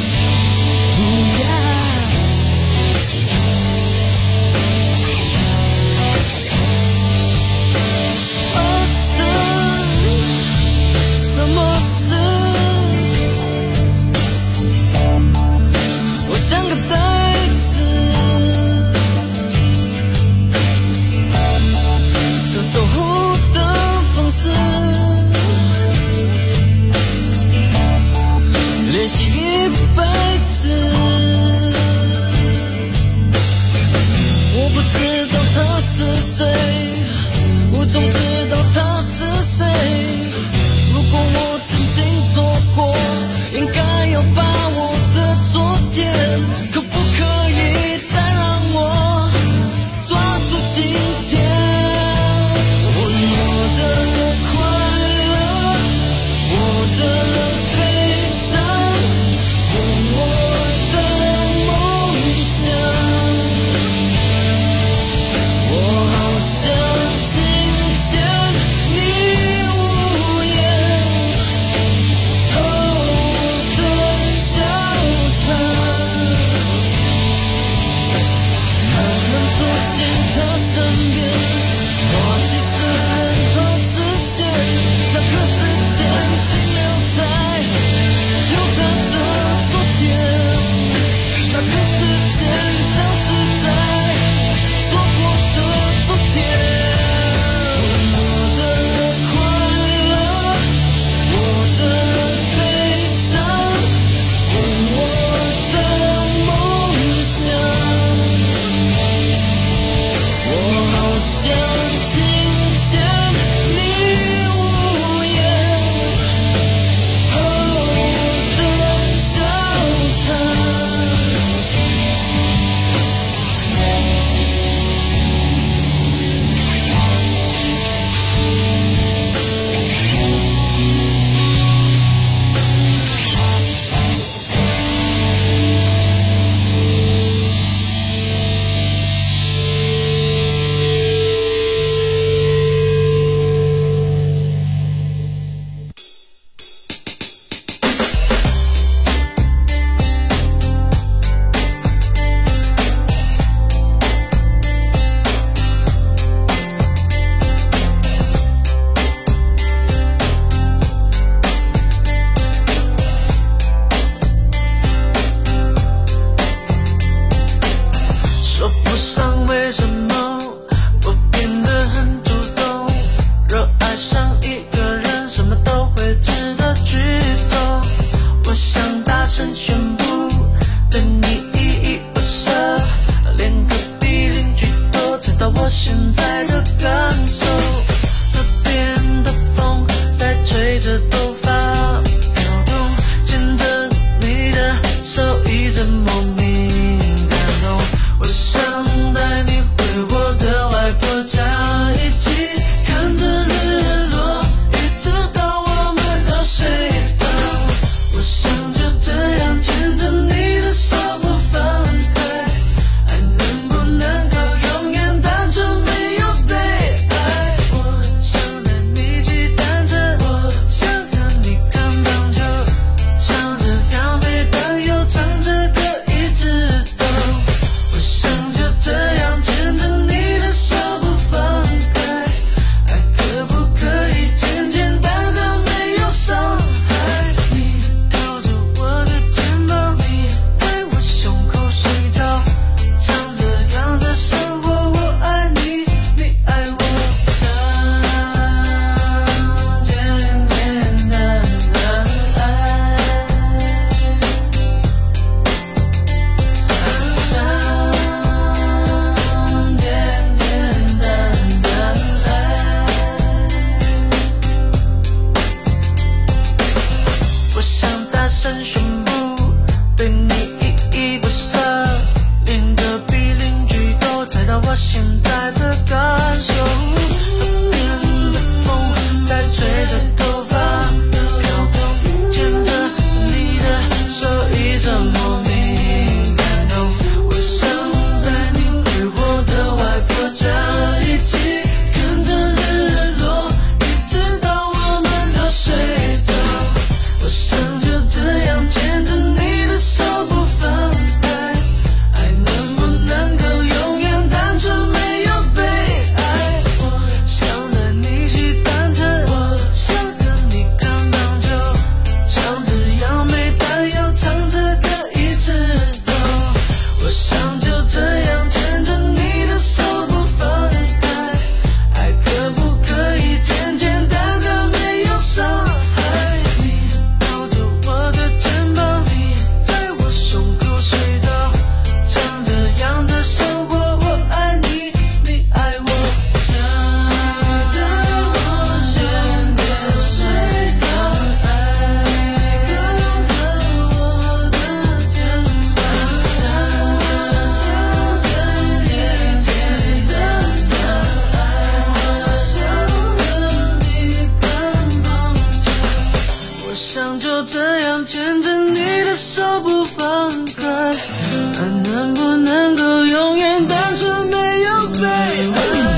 我想就这样牵着你的手不放开，爱能不能够永远单纯没有悲哀。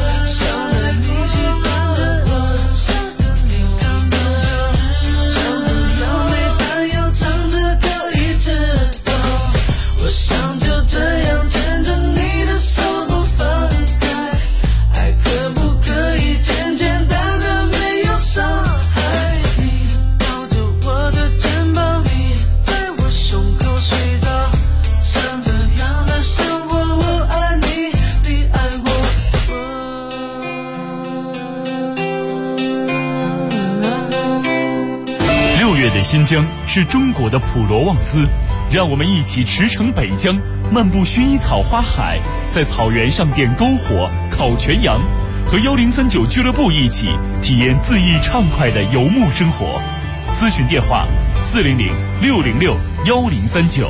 新疆是中国的普罗旺斯，让我们一起驰骋北疆，漫步薰衣草花海，在草原上点篝火、烤全羊，和1039俱乐部一起体验恣意畅快的游牧生活。咨询电话400-606-1039。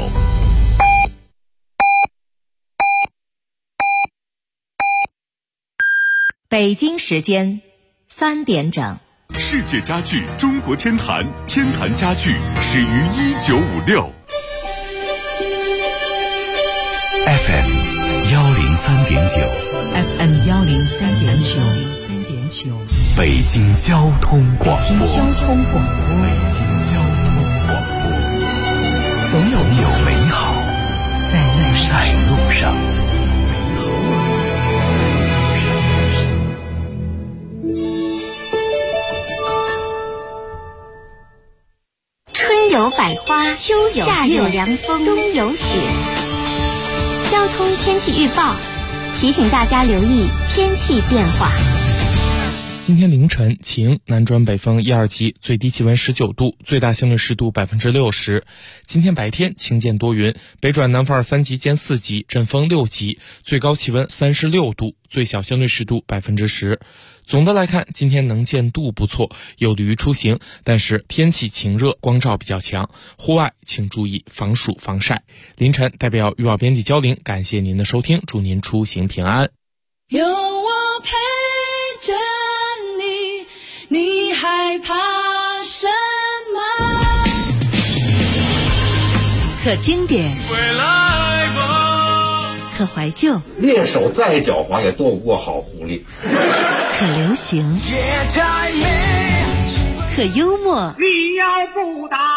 北京时间3点整。 世界家具中国天坛，天坛家具始于1956。 FM 103.9 FM 103.9 北京交通广播。 北京交通广播，总有美好在路上。 春有百花，秋有夏有凉风，冬有雪。交通天气预报提醒大家留意天气变化。 今天凌晨晴，南转北风1、2级，最低气温19度，最大相对湿度60%。今天白天晴间多云，北转南风2、3级兼4级，阵风6级，最高气温36度，最小相对湿度10%。总的来看，今天能见度不错，有利于出行，但是天气晴热，光照比较强，户外请注意防暑防晒。凌晨代表预报编辑焦玲，感谢您的收听，祝您出行平安。 有我陪着你，你害怕什么？ 可经典，可怀旧， 猎手再狡猾也斗不过好狐狸。 可流行，可幽默。 你要不打，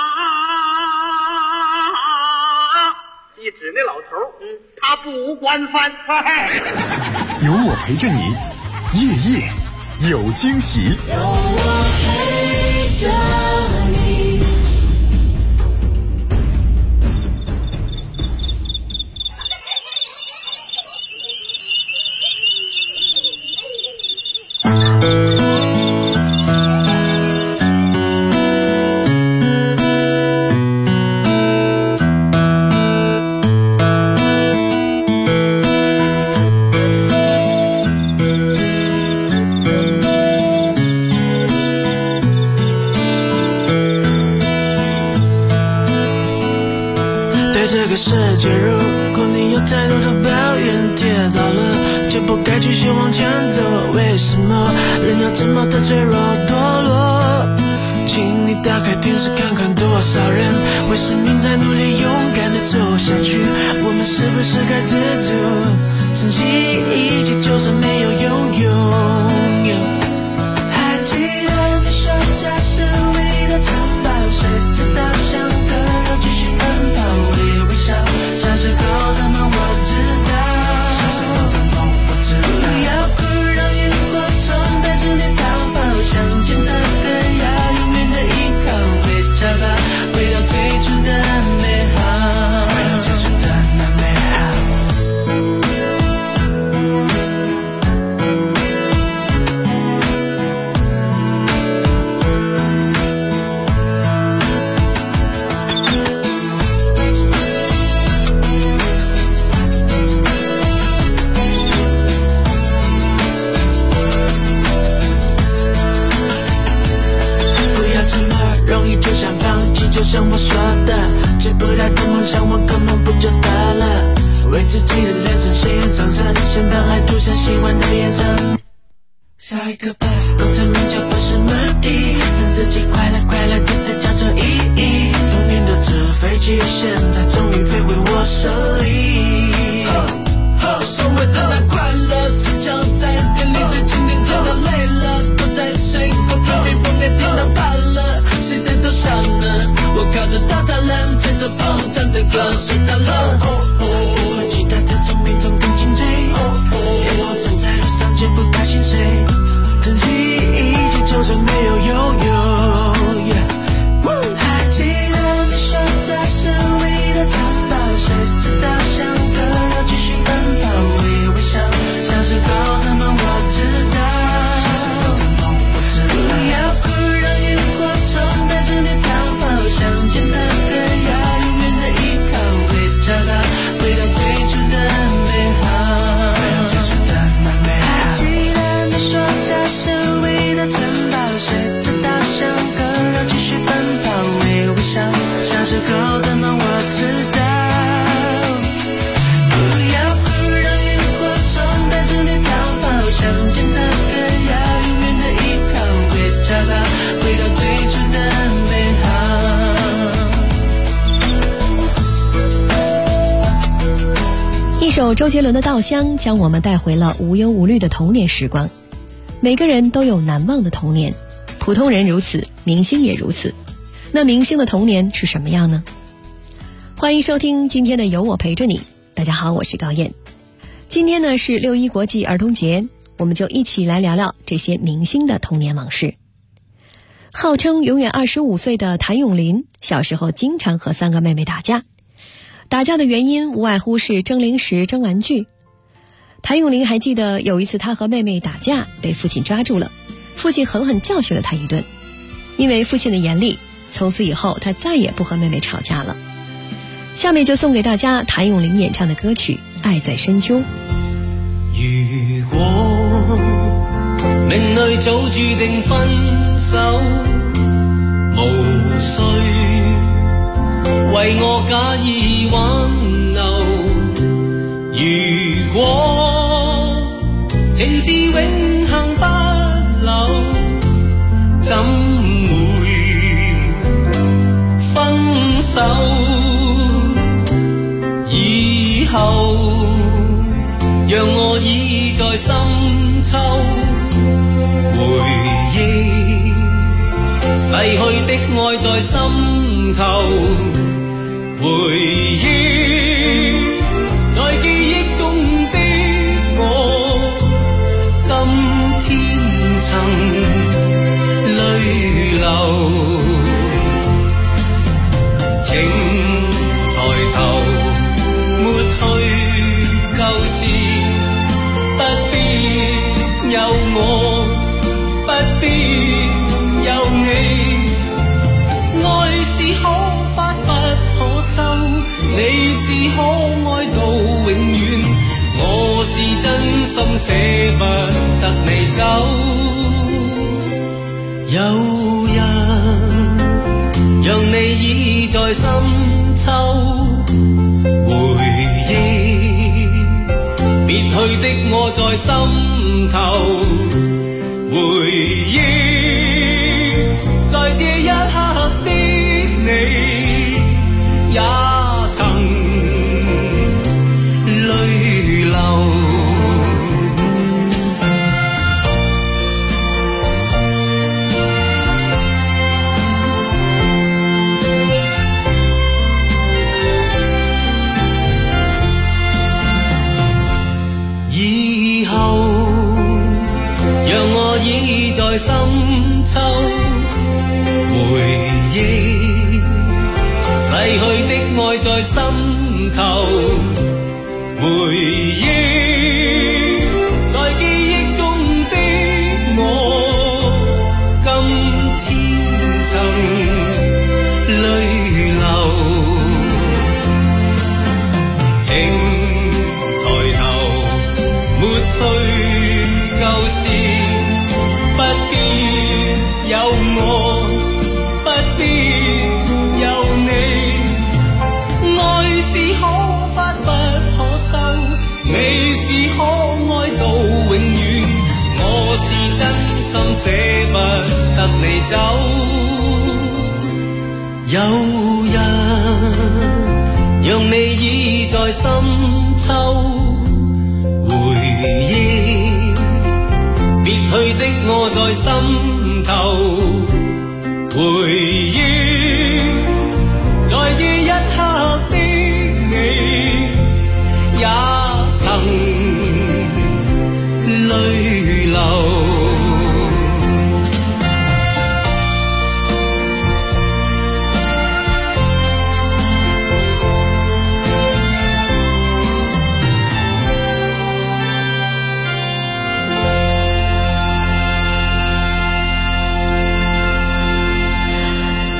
一指那老头，他不惯犯。 有我陪着你，夜夜有惊喜。 有我陪着你。 这个世界，如果你有太多的抱怨，跌倒了就不该继续往前走。为什么人要这么的脆弱堕落？请你打开电视看看，多少人为生命在努力，勇敢的走下去。我们是不是该知足，珍惜一切，就算没有拥有。还记得你说家是唯一的城堡，随着大象河流继续奔跑。小时候的梦我知道，小时候的梦我知道。不要哭，让萤火虫带着你逃跑，向前的歌要永远的依靠，会找到回到最初的美好，回到最初的那美好。就像我说的，追不到的梦想我根本不就得了，为自己的人生鲜艳上色，身旁还涂上希望的颜色。下一个吧，功成名就不是目的，让自己快乐快乐自在。 个谁的了？我期待的从变成更精锐，连我散在路上却不怕心碎，珍惜一切就算没有拥有。还记得你说这是唯一的逃跑，谁知道下个要继续奔跑，微微笑，小时候的梦我知道。不要哭，让萤火虫带着你逃跑，想见的歌要永远的依靠，会找到回到最初的美好。还记得你说这是唯一的城堡，谁知道下个要继续奔跑，微微笑，小时候的梦我知道。不要哭，让萤火虫带着你逃跑，想见的歌要永远的依靠，会找到回到最初的美好。 一首周杰伦的《稻香》将我们带回了无忧无虑的童年时光。每个人都有难忘的童年，普通人如此，明星也如此。那明星的童年是什么样呢？欢迎收听今天的有我陪着你。大家好，我是高燕。今天呢是6·1国际儿童节，我们就一起来聊聊这些明星的童年往事。号称永远25岁的谭咏麟，小时候经常和3个妹妹打架。打架的原因无外乎是争零食、争玩具。谭咏麟还记得有一次他和妹妹打架，被父亲抓住了，父亲狠狠教训了他一顿。因为父亲的严厉，从此以后他再也不和妹妹吵架了。下面就送给大家谭咏麟演唱的歌曲《愛在深秋》。 如果命裏早注定分手，無需為我假意挽留。如果情是永恆不朽，怎會分手？以後讓我倚在深秋，回憶逝去的愛在心頭，回憶在記憶中的我，今天曾淚流。請抬頭抹去舊事，不必有我，不必有你。愛是可發不可收，你是可愛到永遠，我是真心捨不得你走。有人讓你倚在深秋，回憶別去的我在心頭，回憶在這一刻的你也曾淚流。以後讓我倚在深秋，回憶逝去的愛在心頭，回憶在記憶中的我，今天曾淚流。請抬頭抹去舊事，不必有我，不必有你。愛是可發不可收，你是可愛到永遠，我是真心捨不得你走。有人讓你倚在深秋，回憶別去的我在心頭，回憶在這一刻的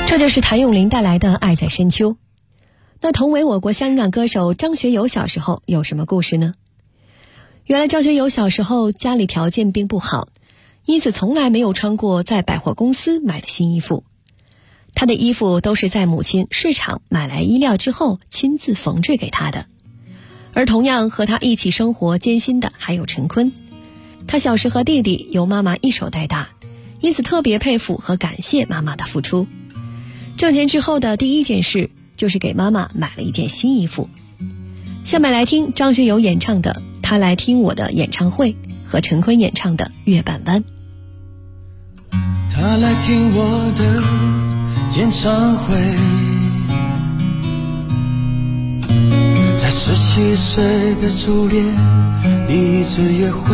这就是谭咏麟带来的《爱在深秋》。那同为我国香港歌手张学友小时候有什么故事呢？原来张学友小时候家里条件并不好，因此从来没有穿过在百货公司买的新衣服。他的衣服都是在母亲市场买来衣料之后亲自缝制给他的。而同样和他一起生活艰辛的还有陈坤，他小时和弟弟由妈妈一手带大，因此特别佩服和感谢妈妈的付出。挣钱之后的第一件事就是给妈妈买了一件新衣服。下面来听张学友演唱的《他来听我的演唱会》和陈坤演唱的《月半弯》。 他来听我的演唱会，在17岁的初恋第一次约会，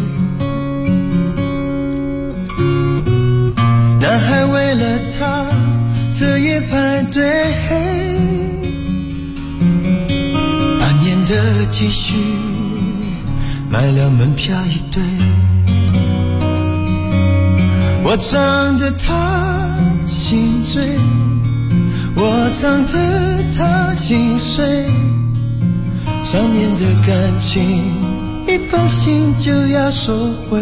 男孩为了她彻夜排队，半年的积蓄买了门票一对。我唱得他心醉，我唱得他心碎，3年的感情一封信就要收回。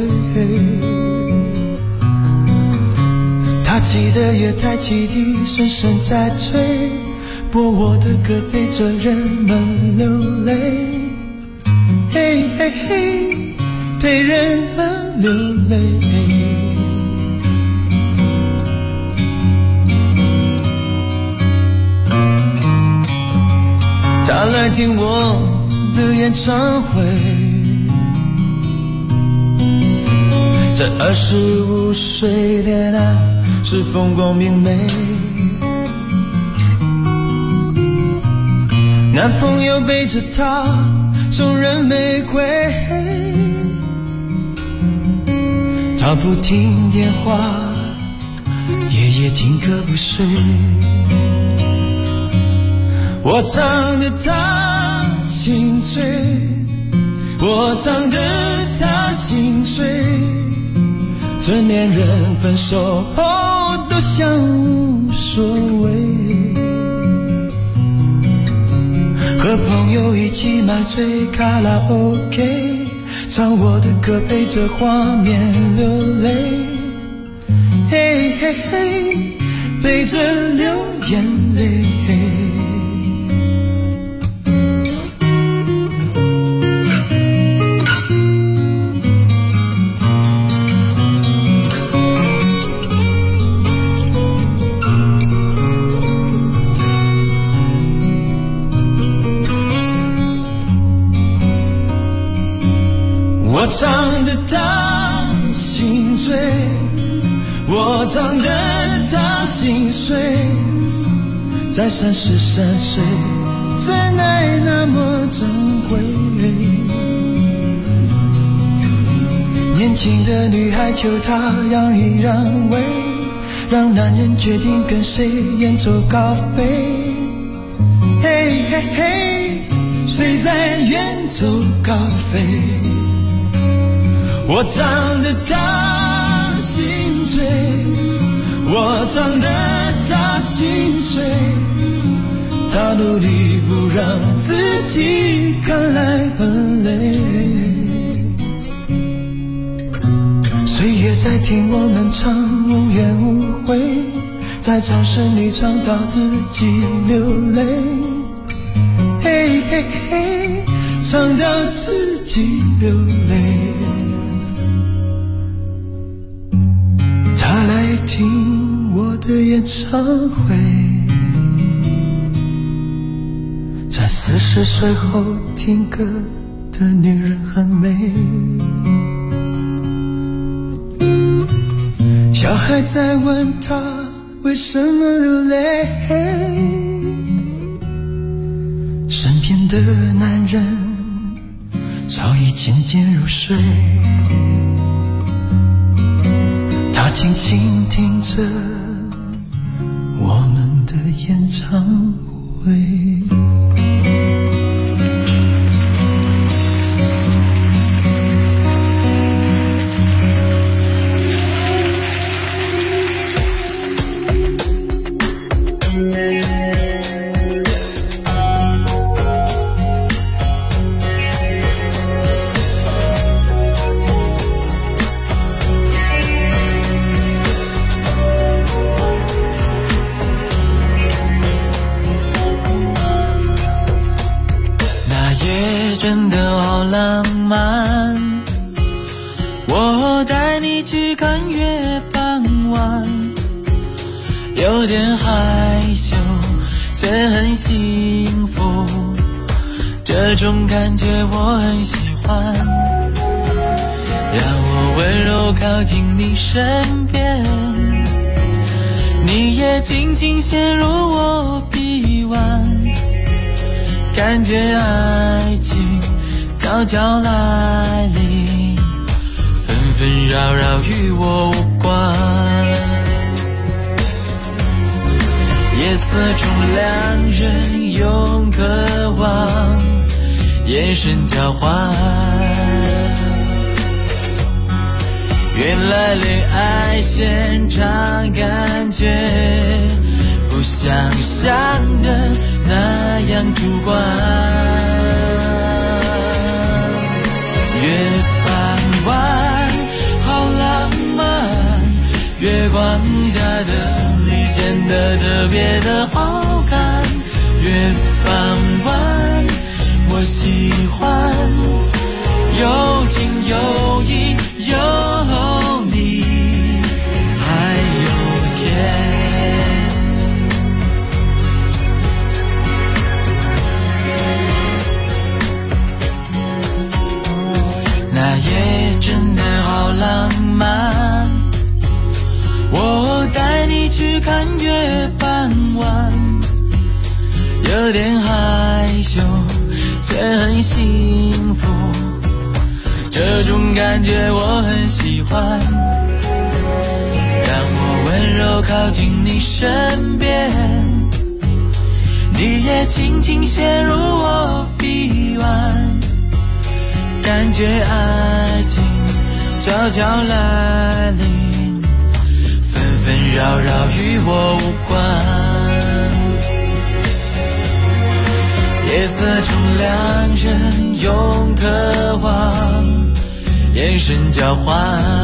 他记得月台汽笛声声在催，播我的歌陪着人们流泪，嘿嘿嘿，陪人们流泪。他来听我的演唱会，在25岁恋爱是风光明媚，男朋友背着她送人玫瑰，她不听电话，夜夜听歌不睡。我唱得他心醉，我唱得他心碎，成年人分手后都像无所谓，和朋友一起买醉卡拉 OK， 唱我的歌陪着画面流泪，嘿嘿嘿，陪着流眼泪。我唱得他心醉，我唱得他心碎，在33岁，真爱那么珍贵。年轻的女孩求他让一让位，让男人决定跟谁远走高飞。嘿嘿嘿，谁在远走高飞？我唱得他心醉，我唱得他心碎，他努力不让自己看来很累。岁月在听我们唱无怨无悔，在掌声里唱到自己流泪，嘿嘿嘿，唱到自己流泪。他来听我的演唱会，在40岁后听歌的女人很美。小孩在问他为什么流泪，身边的男人早已渐渐入睡，他静静听着我们的演唱会。 漫，我带你去看月傍晚，有点害羞却很幸福，这种感觉我很喜欢，让我温柔靠近你身边，你也轻轻陷入我臂弯，感觉爱情悄悄来临，纷纷扰扰与我无关，夜色中两人用渴望眼神交换，原来恋爱现场感觉不像想的那样主观，月傍晚好浪漫，月光下的你显得特别的好看，月傍晚我喜欢，有情有义有你还有天，那夜真的好浪漫，我带你去看月傍晚，有点害羞却很幸福，这种感觉我很喜欢，让我温柔靠近你身边，你也轻轻陷入我臂弯，感觉爱情悄悄来临，纷纷扰扰与我无关，夜色中两人用渴望眼神交换，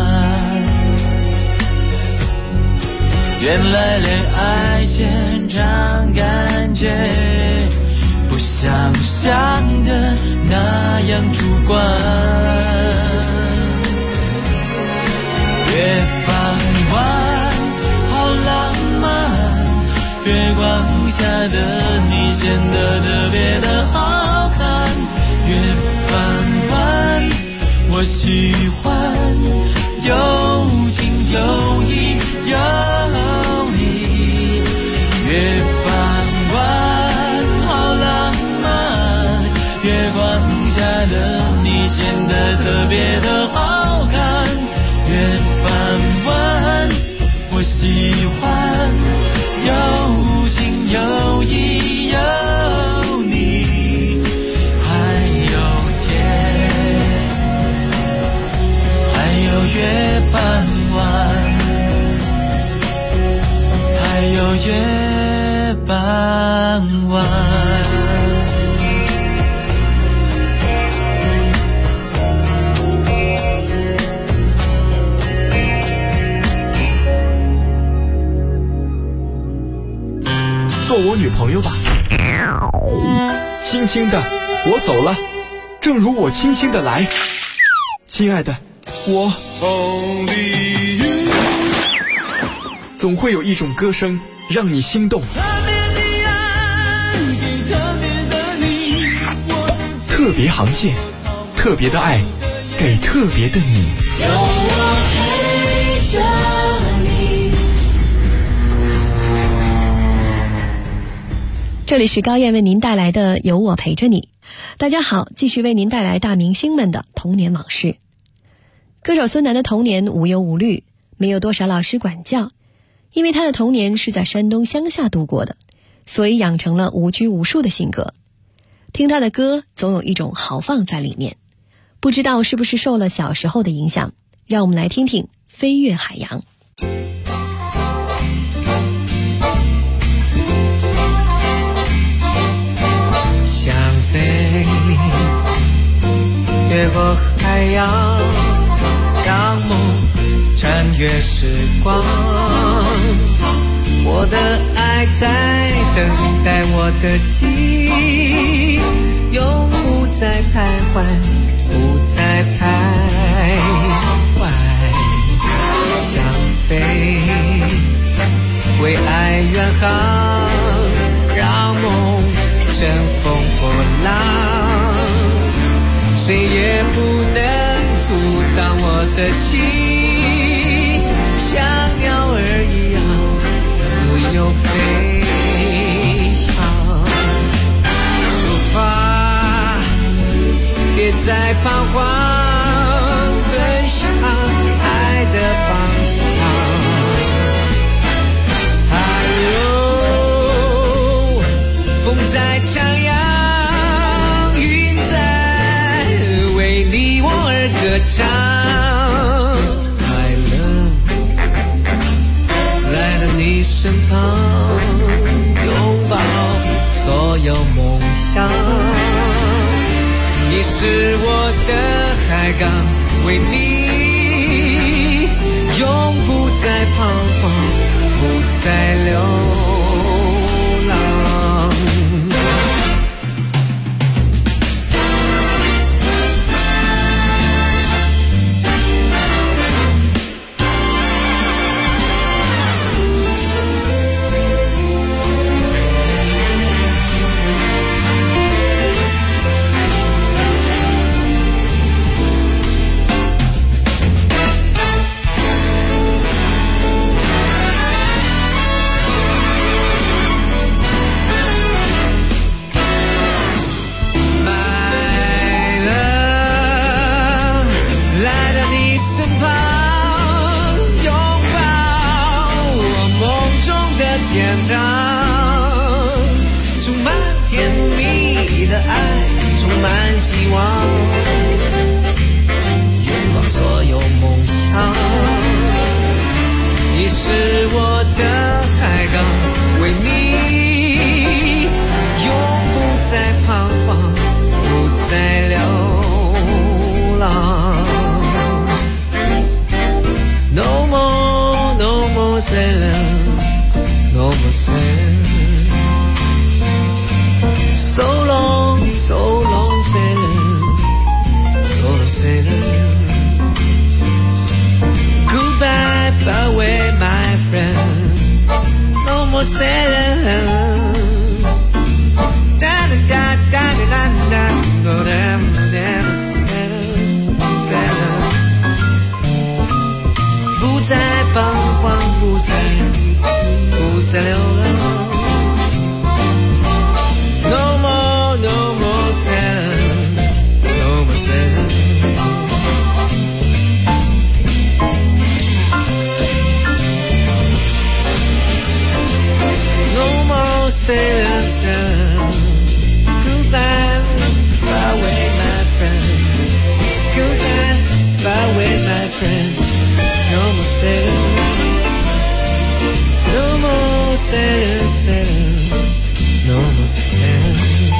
原来恋爱现场感觉不像想的那样主观，月傍晚好浪漫，月光下的你显得特别的好看，月傍晚我喜欢，有情有义有你，月傍晚好浪漫，月光下的你显得特别的好看，月傍晚我喜欢，有情有义有你还有天，还有月傍晚，还有月傍晚。 做我女朋友吧。轻轻的，我走了，正如我轻轻的来。亲爱的，我总会有一种歌声让你心动。特别航线，特别的爱，给特别的你。有我陪着你。 这里是高燕为您带来的有我陪着你。大家好，继续为您带来大明星们的童年往事。歌手孙楠的童年无忧无虑，没有多少老师管教，因为他的童年是在山东乡下度过的，所以养成了无拘无束的性格。听他的歌总有一种豪放在里面，不知道是不是受了小时候的影响，让我们来听听《飞越海洋》。 想飞越过海洋，让梦穿越时光，我的爱在等待我的心，永不再徘徊，不再远航，让梦乘风破浪，谁也不能阻挡我的心，像鸟儿一样自由飞翔。出发，别再彷徨，奔向爱的方向。风在徜徉，云在为你我而歌唱。快乐来到你身旁，拥抱所有梦想。你是我的海港，为你永不再彷徨，不再流浪。天堂充满甜蜜的爱，充满希望，拥抱所有梦想。你是我的海港，为你永不再彷徨，不再流浪。No more, no more sailing.No more sailing, so long, so long sailing, so long sailing. Goodbye, farewell, my friend. No more sailing. Da da da da da da, no never sailing, sailing. 不再彷徨，不再流浪。No more, no more sailing, no more sailing. No more sailing, sailing. Goodbye, farewell, my friend. Goodbye, farewell, my friend. No more sailing.No more sailing, sailing, no more sailing.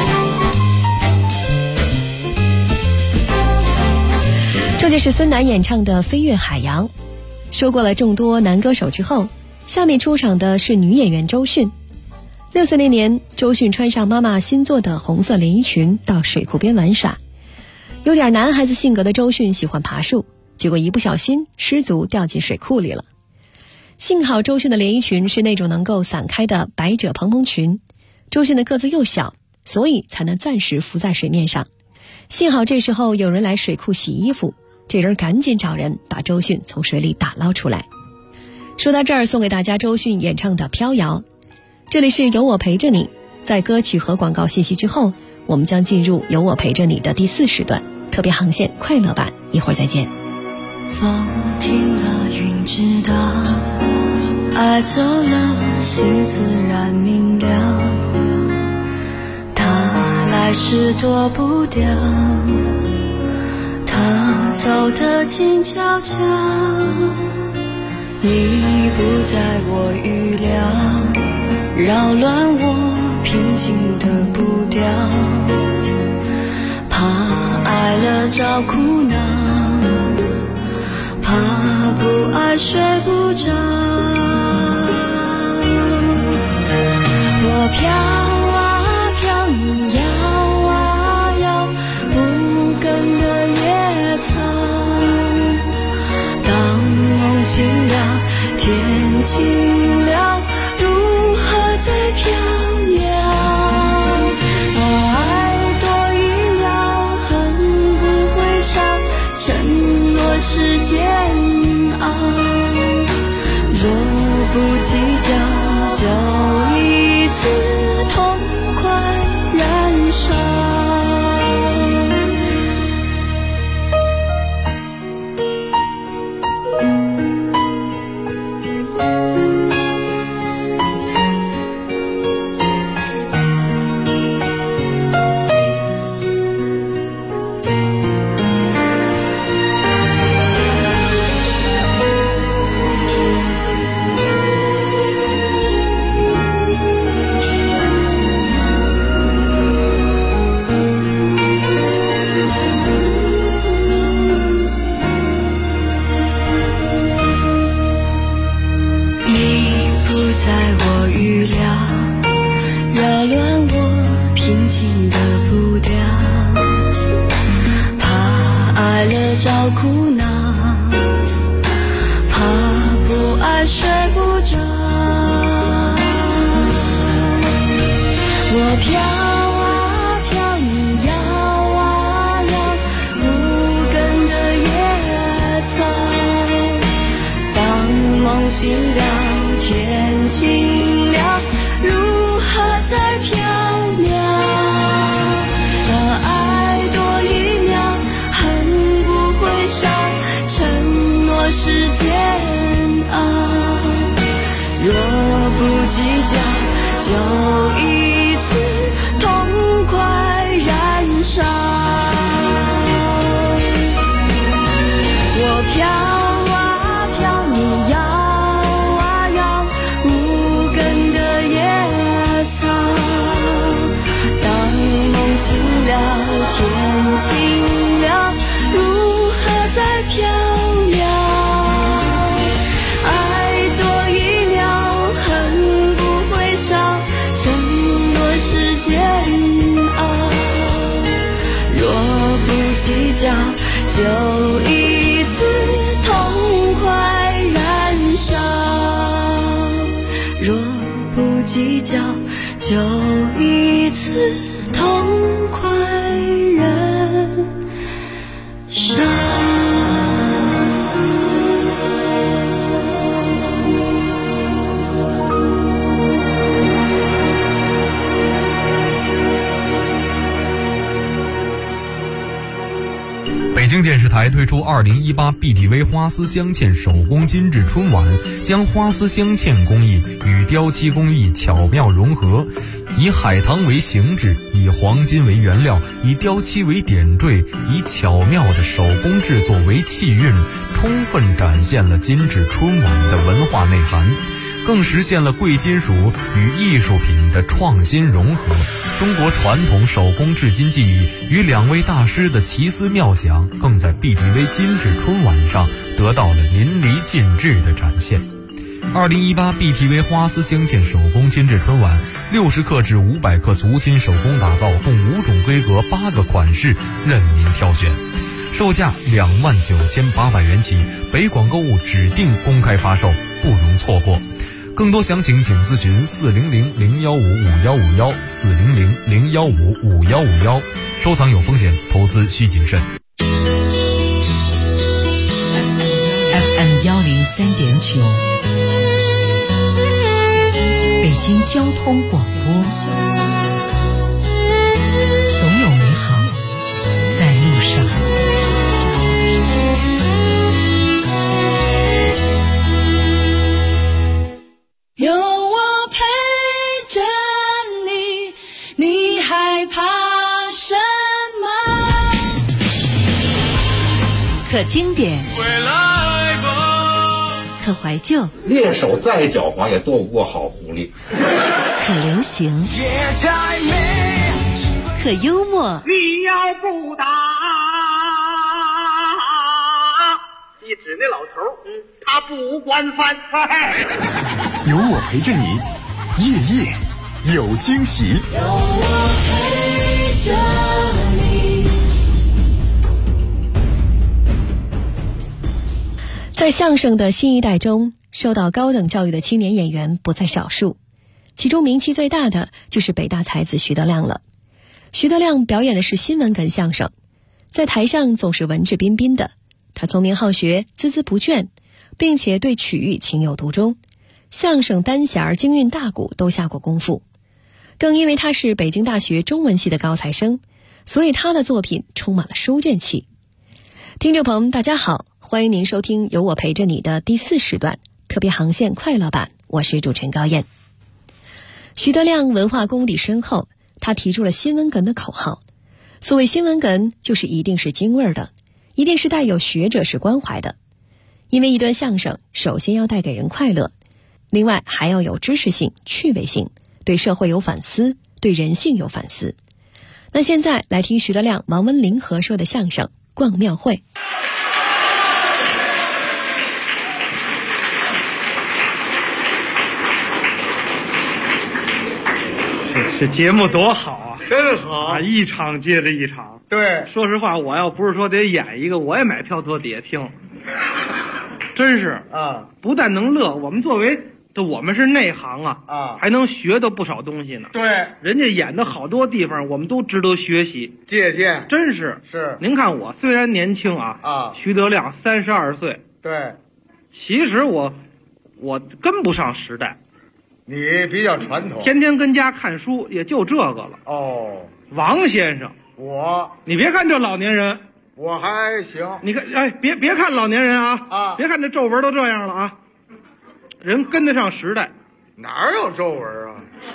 这就是孙楠演唱的《飞越海洋》。说过了众多男歌手之后，下面出场的是女演员周迅。64那年，周迅穿上妈妈新做的红色连衣裙到水库边玩耍。有点男孩子性格的周迅喜欢爬树，结果一不小心失足掉进水库里了。幸好周迅的连衣裙是那种能够散开的百褶蓬蓬裙，周迅的个子又小，所以才能暂时浮在水面上。幸好这时候有人来水库洗衣服，这人赶紧找人把周迅从水里打捞出来。说到这儿，送给大家周迅演唱的《飘摇》。这里是有我陪着你，在歌曲和广告信息之后，我们将进入有我陪着你的第4时段特别航线快乐版，一会儿再见。 风停了，云知道，爱走了，心自然明了。他来时躲不掉，他走得静悄悄。你不在我预料，扰乱我平静的步调。怕爱了找苦恼，怕不爱睡不着。我飘啊飘，你摇啊摇，无根的野草。当梦醒了，天晴了，如飘啊飘，你摇啊摇，无根的野草。当梦醒了，天晴了，如何再飘渺？爱多一秒，恨不会少，承诺是煎熬。若不计较，就一次痛快燃烧。我飘啊飘，你摇啊摇，无根的野草。当梦醒了，天晴了，如何再飘渺？煎熬，若不计较，就一次痛快燃烧。若不计较，就一次痛快燃烧。 北京电视台推出2018 BTV 花丝镶嵌手工精致春晚，将花丝镶嵌工艺与雕漆工艺巧妙融合，以海棠为形制，以黄金为原料，以雕漆为点缀，以巧妙的手工制作为气韵，充分展现了精致春晚的文化内涵，更实现了贵金属与艺术品的创新融合。中国传统手工制金技艺与两位大师的奇思妙想，更在 BTV 精致春晚上得到了淋漓尽致的展现。2018 BTV 花丝镶嵌手工精致春晚，60克至500克足金手工打造，共5种规格8个款式，任您挑选，售价29800元起，北广购物指定公开发售，不容错过。更多详情请咨询400-015-5151 400-015-5151。收藏有风险，投资需谨慎。 FM 103.9，北京交通广播。总有美好在路上。 有我陪着你，你害怕什么？ 可经典，可怀旧， 猎手再狡猾也斗不过好狐狸。 可流行，可幽默。 你要不打，一指那老头，他不惯犯。 有我陪着你，夜夜有惊喜。 有我陪着你。 在相声的新一代中，受到高等教育的青年演员不在少数，其中名气最大的就是北大才子徐德亮了。徐德亮表演的是新文哏相声，在台上总是文质彬彬的，他聪明好学，孜孜不倦，并且对曲艺情有独钟，相声、单弦、京韵、大鼓都下过功夫。更因为他是北京大学中文系的高材生，所以他的作品充满了书卷气。听众朋友们大家好，欢迎您收听由我陪着你的第4时段特别航线快乐版，我是主持人高燕。徐德亮文化功底深厚，他提出了新文哏的口号。所谓新文哏，就是一定是京味儿的，一定是带有学者式关怀的。因为一段相声首先要带给人快乐，另外还要有知识性、趣味性，对社会有反思，对人性有反思。那现在来听徐德亮、王文林合说的相声《逛庙会》。 这节目多好啊， 真好， 一场接着一场。 对， 说实话，我要不是说得演一个，我也买票坐底下听。真是啊，不但能乐，我们作为这我们是内行啊，还能学到不少东西呢。 对， 人家演的好多地方，我们都值得学习借鉴。 真是。您看我虽然年轻徐德亮32岁， 对， 其实我跟不上时代。 你比较传统， 天天跟家看书，也就这个了。 哦， 王先生，你别看这老年人， 我还行。 你看，哎，别看老年人啊，别看这皱纹都这样了啊，人跟得上时代。 哪有皱纹啊？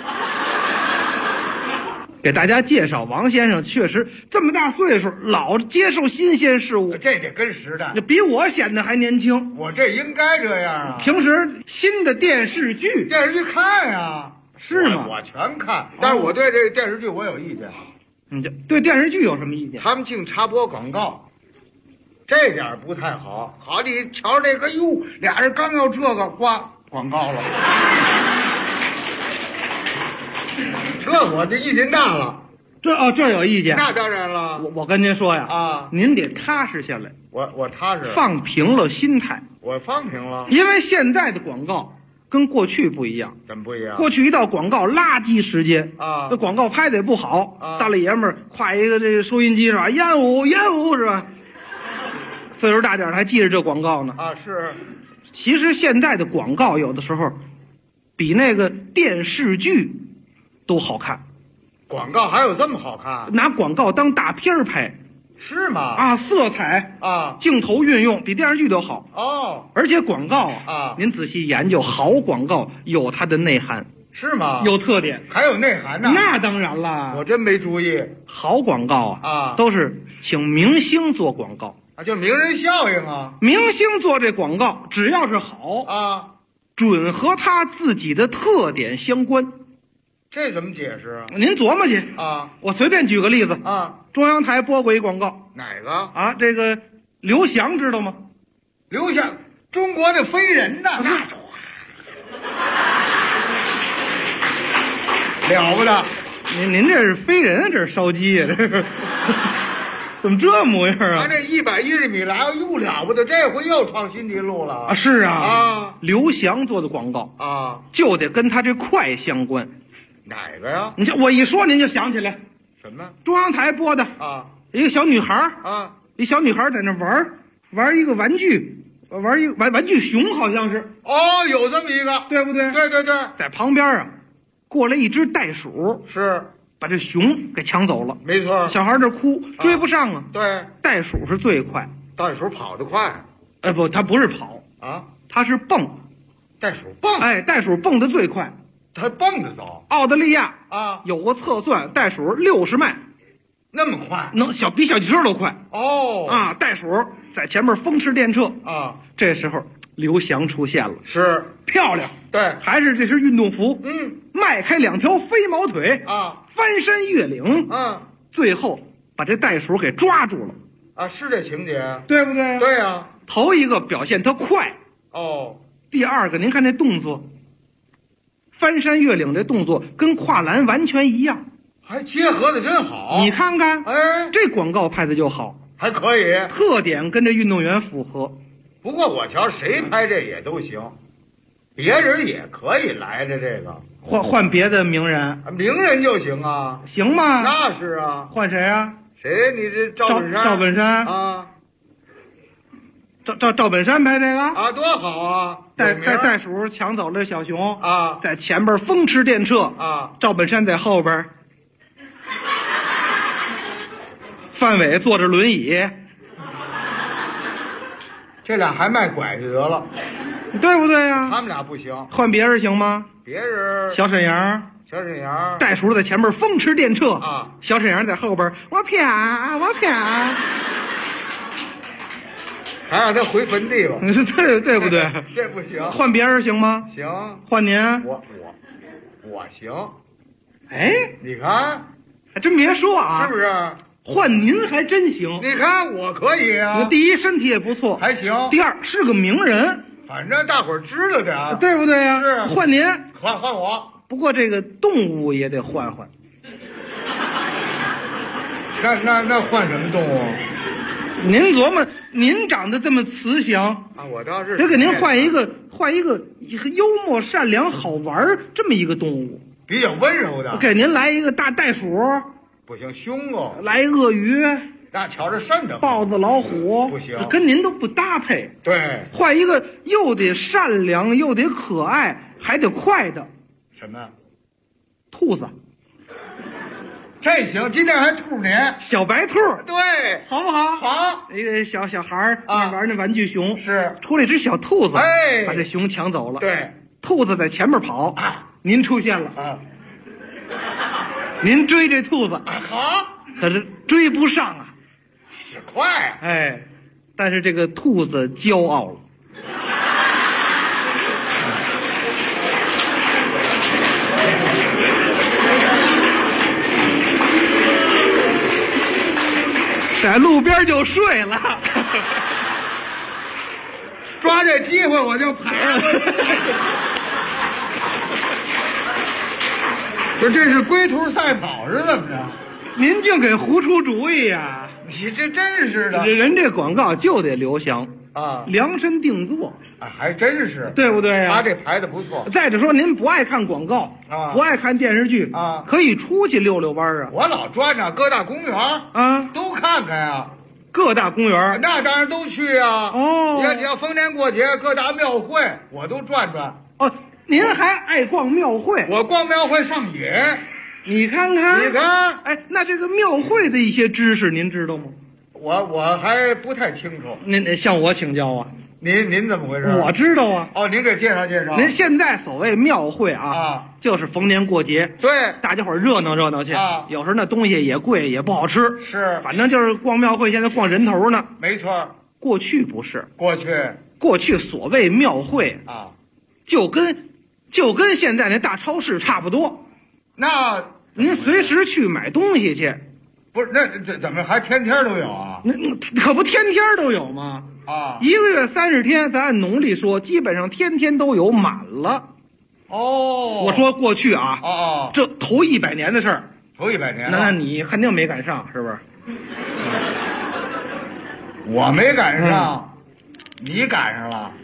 给大家介绍，王先生确实这么大岁数，老接受新鲜事物， 这得跟时代。 比我显得还年轻。 我这应该这样啊。 平时新的电视剧看呀， 是吗？ 我全看，但是我对这电视剧我有意见。 你对电视剧有什么意见？ 他们净插播广告，这点不太好。好，你瞧这个，哟，俩人刚要这个，挂广告了。这我这意见大了， 这有意见。 那当然了， 我跟您说呀，您得踏实下来。 我踏实， 放平了心态。 我放平了， 因为现在的广告跟过去不一样。 怎么不一样？ 过去一到广告垃圾时间那广告拍的也不好大老爷们儿挎一个这个收音机是吧？烟雾是吧？岁数大点还记着这广告呢是。 其实现在的广告有的时候比那个电视剧都好看。 广告还有这么好看？ 拿广告当大片拍。 是吗？ 色彩镜头运用比电视剧都好而且广告您仔细研究，好广告有它的内涵。 是吗？ 有特点， 还有内涵呢。 那当然了， 我真没注意。 好广告都是请明星做广告就名人效应啊。 明星做这广告，只要是好准和他自己的特点相关。 这怎么解释啊？ 您琢磨去我随便举个例子中央台播过一广告。 哪个这个刘翔知道吗？ 刘翔，中国的飞人呐，那了不得。 您这是飞人，这是烧鸡呀？这是怎么这模样啊？ 他这110米来又了不得，这回又创新纪录了是啊刘翔做的广告就得跟他这快相关。 哪个呀？ 你我一说您就想起来什么？ 中央台播的一个小女孩一小女孩在那玩一个玩具，玩一个玩具熊，好像是有这么一个， 对不对？ 对， 在旁边过来一只袋鼠， 是把这熊给抢走了。 没错， 小孩这哭追不上对， 袋鼠是最快， 袋鼠跑得快。 不，它不是跑它是蹦。 袋鼠蹦？ 袋鼠蹦得最快。 它蹦着走。 澳大利亚有个测算，袋鼠60迈， 那么快， 比小汽车都快。袋鼠在前面风驰电掣这时候刘翔出现了， 是漂亮。 对， 还是这身运动服，迈开2条飞毛腿翻山越岭最后把这袋鼠给抓住了是这情节对不对？ 对呀。 头一个表现它快第二个您看这动作，翻山越岭这动作跟跨栏完全一样， 还结合的真好。 你看看这广告拍的就好， 还可以， 特点跟这运动员符合。 不过我瞧谁拍这也都行，别人也可以来着这个， 换别的名人就行啊。 行吗？ 那是啊。 换谁啊？ 谁？你这赵本山赵本山拍这个多好啊！ 袋鼠抢走了小熊在前边风驰电掣赵本山在后边，范伟坐着轮椅， 这俩还卖拐子得了， 对不对呀？ 他们俩不行， 换别人行吗？ 别人小沈阳，袋鼠在前面风驰电掣小沈阳在后边，我啪， 还让他回坟地了， 对不对？ 这不行， 换别人行吗？ 行， 换您， 我行。你看， 还真别说是不是？ 换您还真行。 你看我可以啊。 第一身体也不错， 还行。 第二是个名人， 反正大伙儿知道点， 对不对呀？ 是。 换您， 换我。 不过这个动物也得换换。 那换什么动物？ 您琢磨，您长得这么慈祥啊，我倒是得给您换一个幽默、善良、好玩这么一个动物， 比较温柔的。 给您来一个大袋鼠， 不行，凶哦。 来鳄鱼， 那瞧着瘆得慌。 豹子、老虎不行， 跟您都不搭配。 对， 换一个又得善良，又得可爱，还得快的。 什么？ 兔子。 这行，今天还兔年， 小白兔， 对， 好不好？ 好。 一个小孩儿玩那玩具熊， 是出来一只小兔子， 哎， 把这熊抢走了。 对， 兔子在前面跑，您出现了啊， 您追这兔子， 好， 可是追不上啊， 是快啊， 哎，但是这个兔子骄傲了。在路边就睡了， 抓这机会我就跑了。不是，这是龟兔赛跑是怎么着？ 您净给胡出主意呀！ 你这真是的， 人这广告就得刘翔啊， 量身定做啊，还真是， 对不对呀？ 他这排的不错。 再者说，您不爱看广告啊， 不爱看电视剧啊， 可以出去溜溜弯啊。 我老转着各大公园啊， 都看看呀。 各大公园那当然都去啊。 哦， 你要逢年过节各大庙会我都转转。 哦，您还爱逛庙会？ 我逛庙会上瘾。 你看看， 你看， 哎，那这个庙会的一些知识您知道吗？ 我还不太清楚。 您向我请教啊。 您怎么回事？ 我知道啊。 哦，您给介绍介绍。 您现在所谓庙会啊，就是逢年过节， 对， 大家伙热闹热闹去啊。 有时候那东西也贵，也不好吃， 是， 反正就是逛庙会，现在逛人头呢。 没错， 过去不是， 过去所谓庙会啊， 就跟现在那大超市差不多。 那您随时去买东西去。 不是，那这怎么还天天都有啊？ 那可不天天都有吗？ 啊 ，1个月30天，咱按农历说，基本上天天都有满了。 哦， 我说过去啊， 哦， 这头100年的事儿， 头100年， 那你肯定没赶上，是不是？ 我没赶上，你赶上了，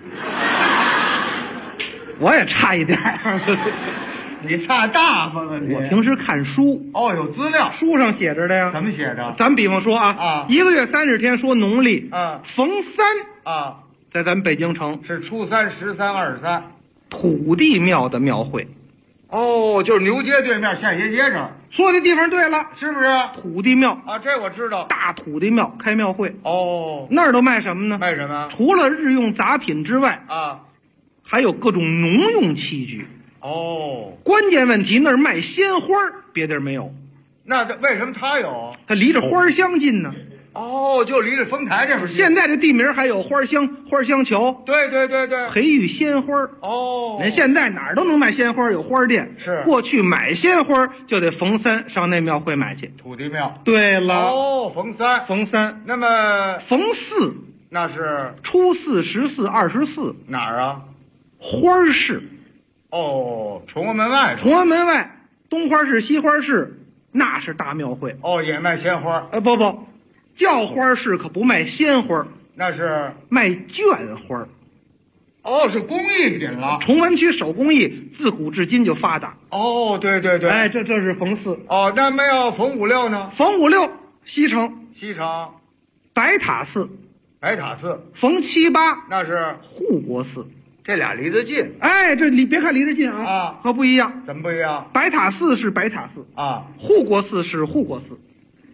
我也差一点。 你差大发了你！ 我平时看书哦，有资料， 书上写着的呀。 怎么写着？ 咱比方说啊，1个月30天说农历啊， 逢3 啊， 在咱北京城是初3、13、23， 土地庙的庙会。 哦，就是牛街对面献鞋街上。 说的地方对了， 是不是？ 土地庙啊，这我知道。 大土地庙开庙会。 哦， 那儿都卖什么呢？ 卖什么？ 除了日用杂品之外啊， 还有各种农用器具。 哦， 关键问题那儿卖鲜花，别地儿没有。 那为什么他有？ 他离着花香近呢。 哦，就离着丰台这边近。 现在这地名还有花香桥。 对， 培育鲜花。 哦， 人现在哪儿都能卖鲜花，有花店。 是， 过去买鲜花就得逢3上那庙会买去。 土地庙。 对了。 哦，逢3。那么逢4 那是初4、14、24。 哪儿啊？ 花市。 哦，崇文门外。 东花市、西花市，那是大庙会。 哦，也卖鲜花。 不，叫花市可不卖鲜花， 那是卖绢花。 哦，是工艺品了。 崇文区手工艺自古至今就发达。 哦，对。 哎，这是逢4。 哦，那没有逢5、6呢？ 逢5、6，西城。白塔寺。逢7、8， 那是护国寺。 这俩离得近。 哎，别看离得近啊，可不一样。 怎么不一样？ 白塔寺是白塔寺啊， 护国寺是护国寺。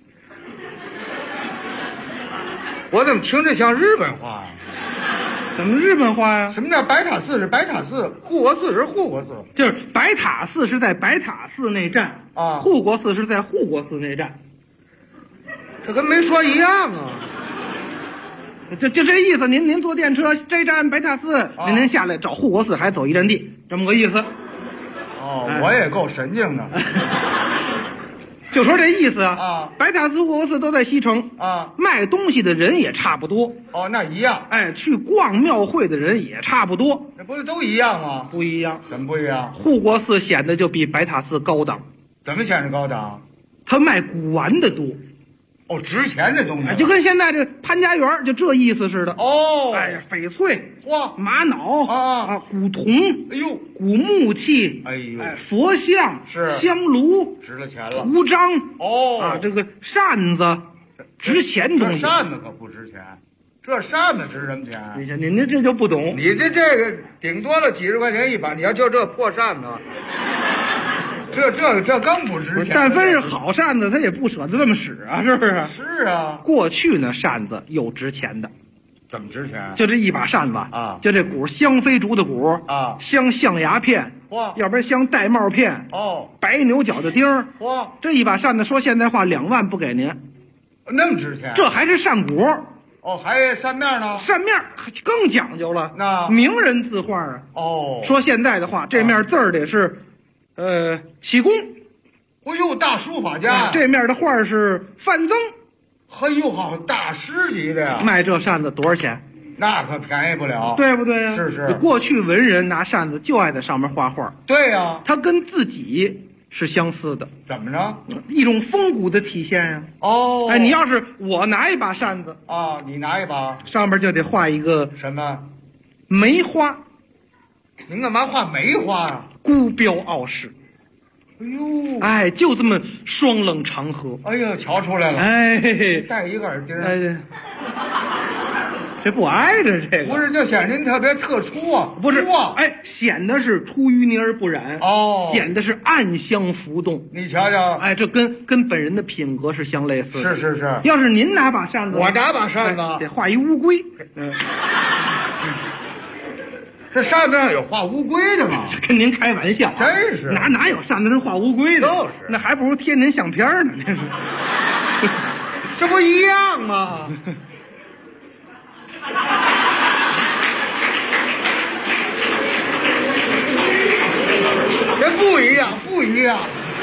我怎么听着像日本话呀？ 怎么日本话呀？ 什么叫白塔寺是白塔寺，护国寺是护国寺？ 就是白塔寺是在白塔寺那站啊， 护国寺是在护国寺那站。 这跟没说一样啊。 就这意思，您坐电车这站白塔寺，您下来找护国寺还走1站地，这么个意思。 哦，我也够神经的。 就说这意思啊。 白塔寺、护国寺都在西城啊， 卖东西的人也差不多。 哦，那一样。 哎，去逛庙会的人也差不多。 那不是都一样吗？ 不一样。 怎么不一样？ 护国寺显得就比白塔寺高档。 怎么显得高档？ 他卖古玩的多。 哦，值钱的东西， 就跟现在这潘家园就这意思似的。 哦， 哎呀，翡翠、 哇， 玛瑙啊， 古铜， 哎呦， 古木器， 哎呦， 佛像是香炉， 值了钱了。 图章， 哦， 这个扇子，值钱东西。 这扇子可不值钱，这扇子值什么钱？ 您这就不懂， 你这个顶多了几十块钱一把，你要就这破扇子。这更不值钱。 但凡是好扇子，他也不舍得这么使啊，是不是？ 是啊。 过去呢，扇子有值钱的。 怎么值钱？ 就这一把扇子啊， 就这鼓香飞竹的鼓啊， 镶象牙片， 哇， 要不然镶玳瑁片， 哦， 白牛角的钉儿， 哇， 这一把扇子说现在话2万不给您， 那么值钱？ 这还是扇鼓。 哦，还扇面呢？ 扇面更讲究了， 那名人字画啊。 哦， 说现在的话，这面字儿得是，启功。 哎呦，大书法家， 这面的画是范增。 哎呦，好大师级的呀！ 卖这扇子多少钱？ 那可便宜不了， 对不对呀？ 是是。 过去文人拿扇子就爱在上面画画。 对呀， 他跟自己是相似的。 怎么着？ 一种风骨的体现呀。 哦， 哎，你要是我拿一把扇子啊，你拿一把， 上面就得画一个什么梅花。 您干嘛画梅花呀？ 孤标傲世。 哎呦， 哎，就这么双冷长河。 哎呀，瞧出来了。 哎， 戴一个耳钉。 哎，这不挨着这个。 不是，就显您特别特殊啊。 不是，哎，显得是出淤泥而不染。 哦， 显得是暗香浮动。 你瞧瞧， 哎，这跟本人的品格是相类似的。 是是是。 要是您拿把扇子， 我拿把扇子， 得画一乌龟。 这扇子上有画乌龟的吗？ 跟您开玩笑， 真是哪有扇子上画乌龟的？ 就是， 那还不如贴您相片呢。这是， 这不一样吗？这不一样，不一样，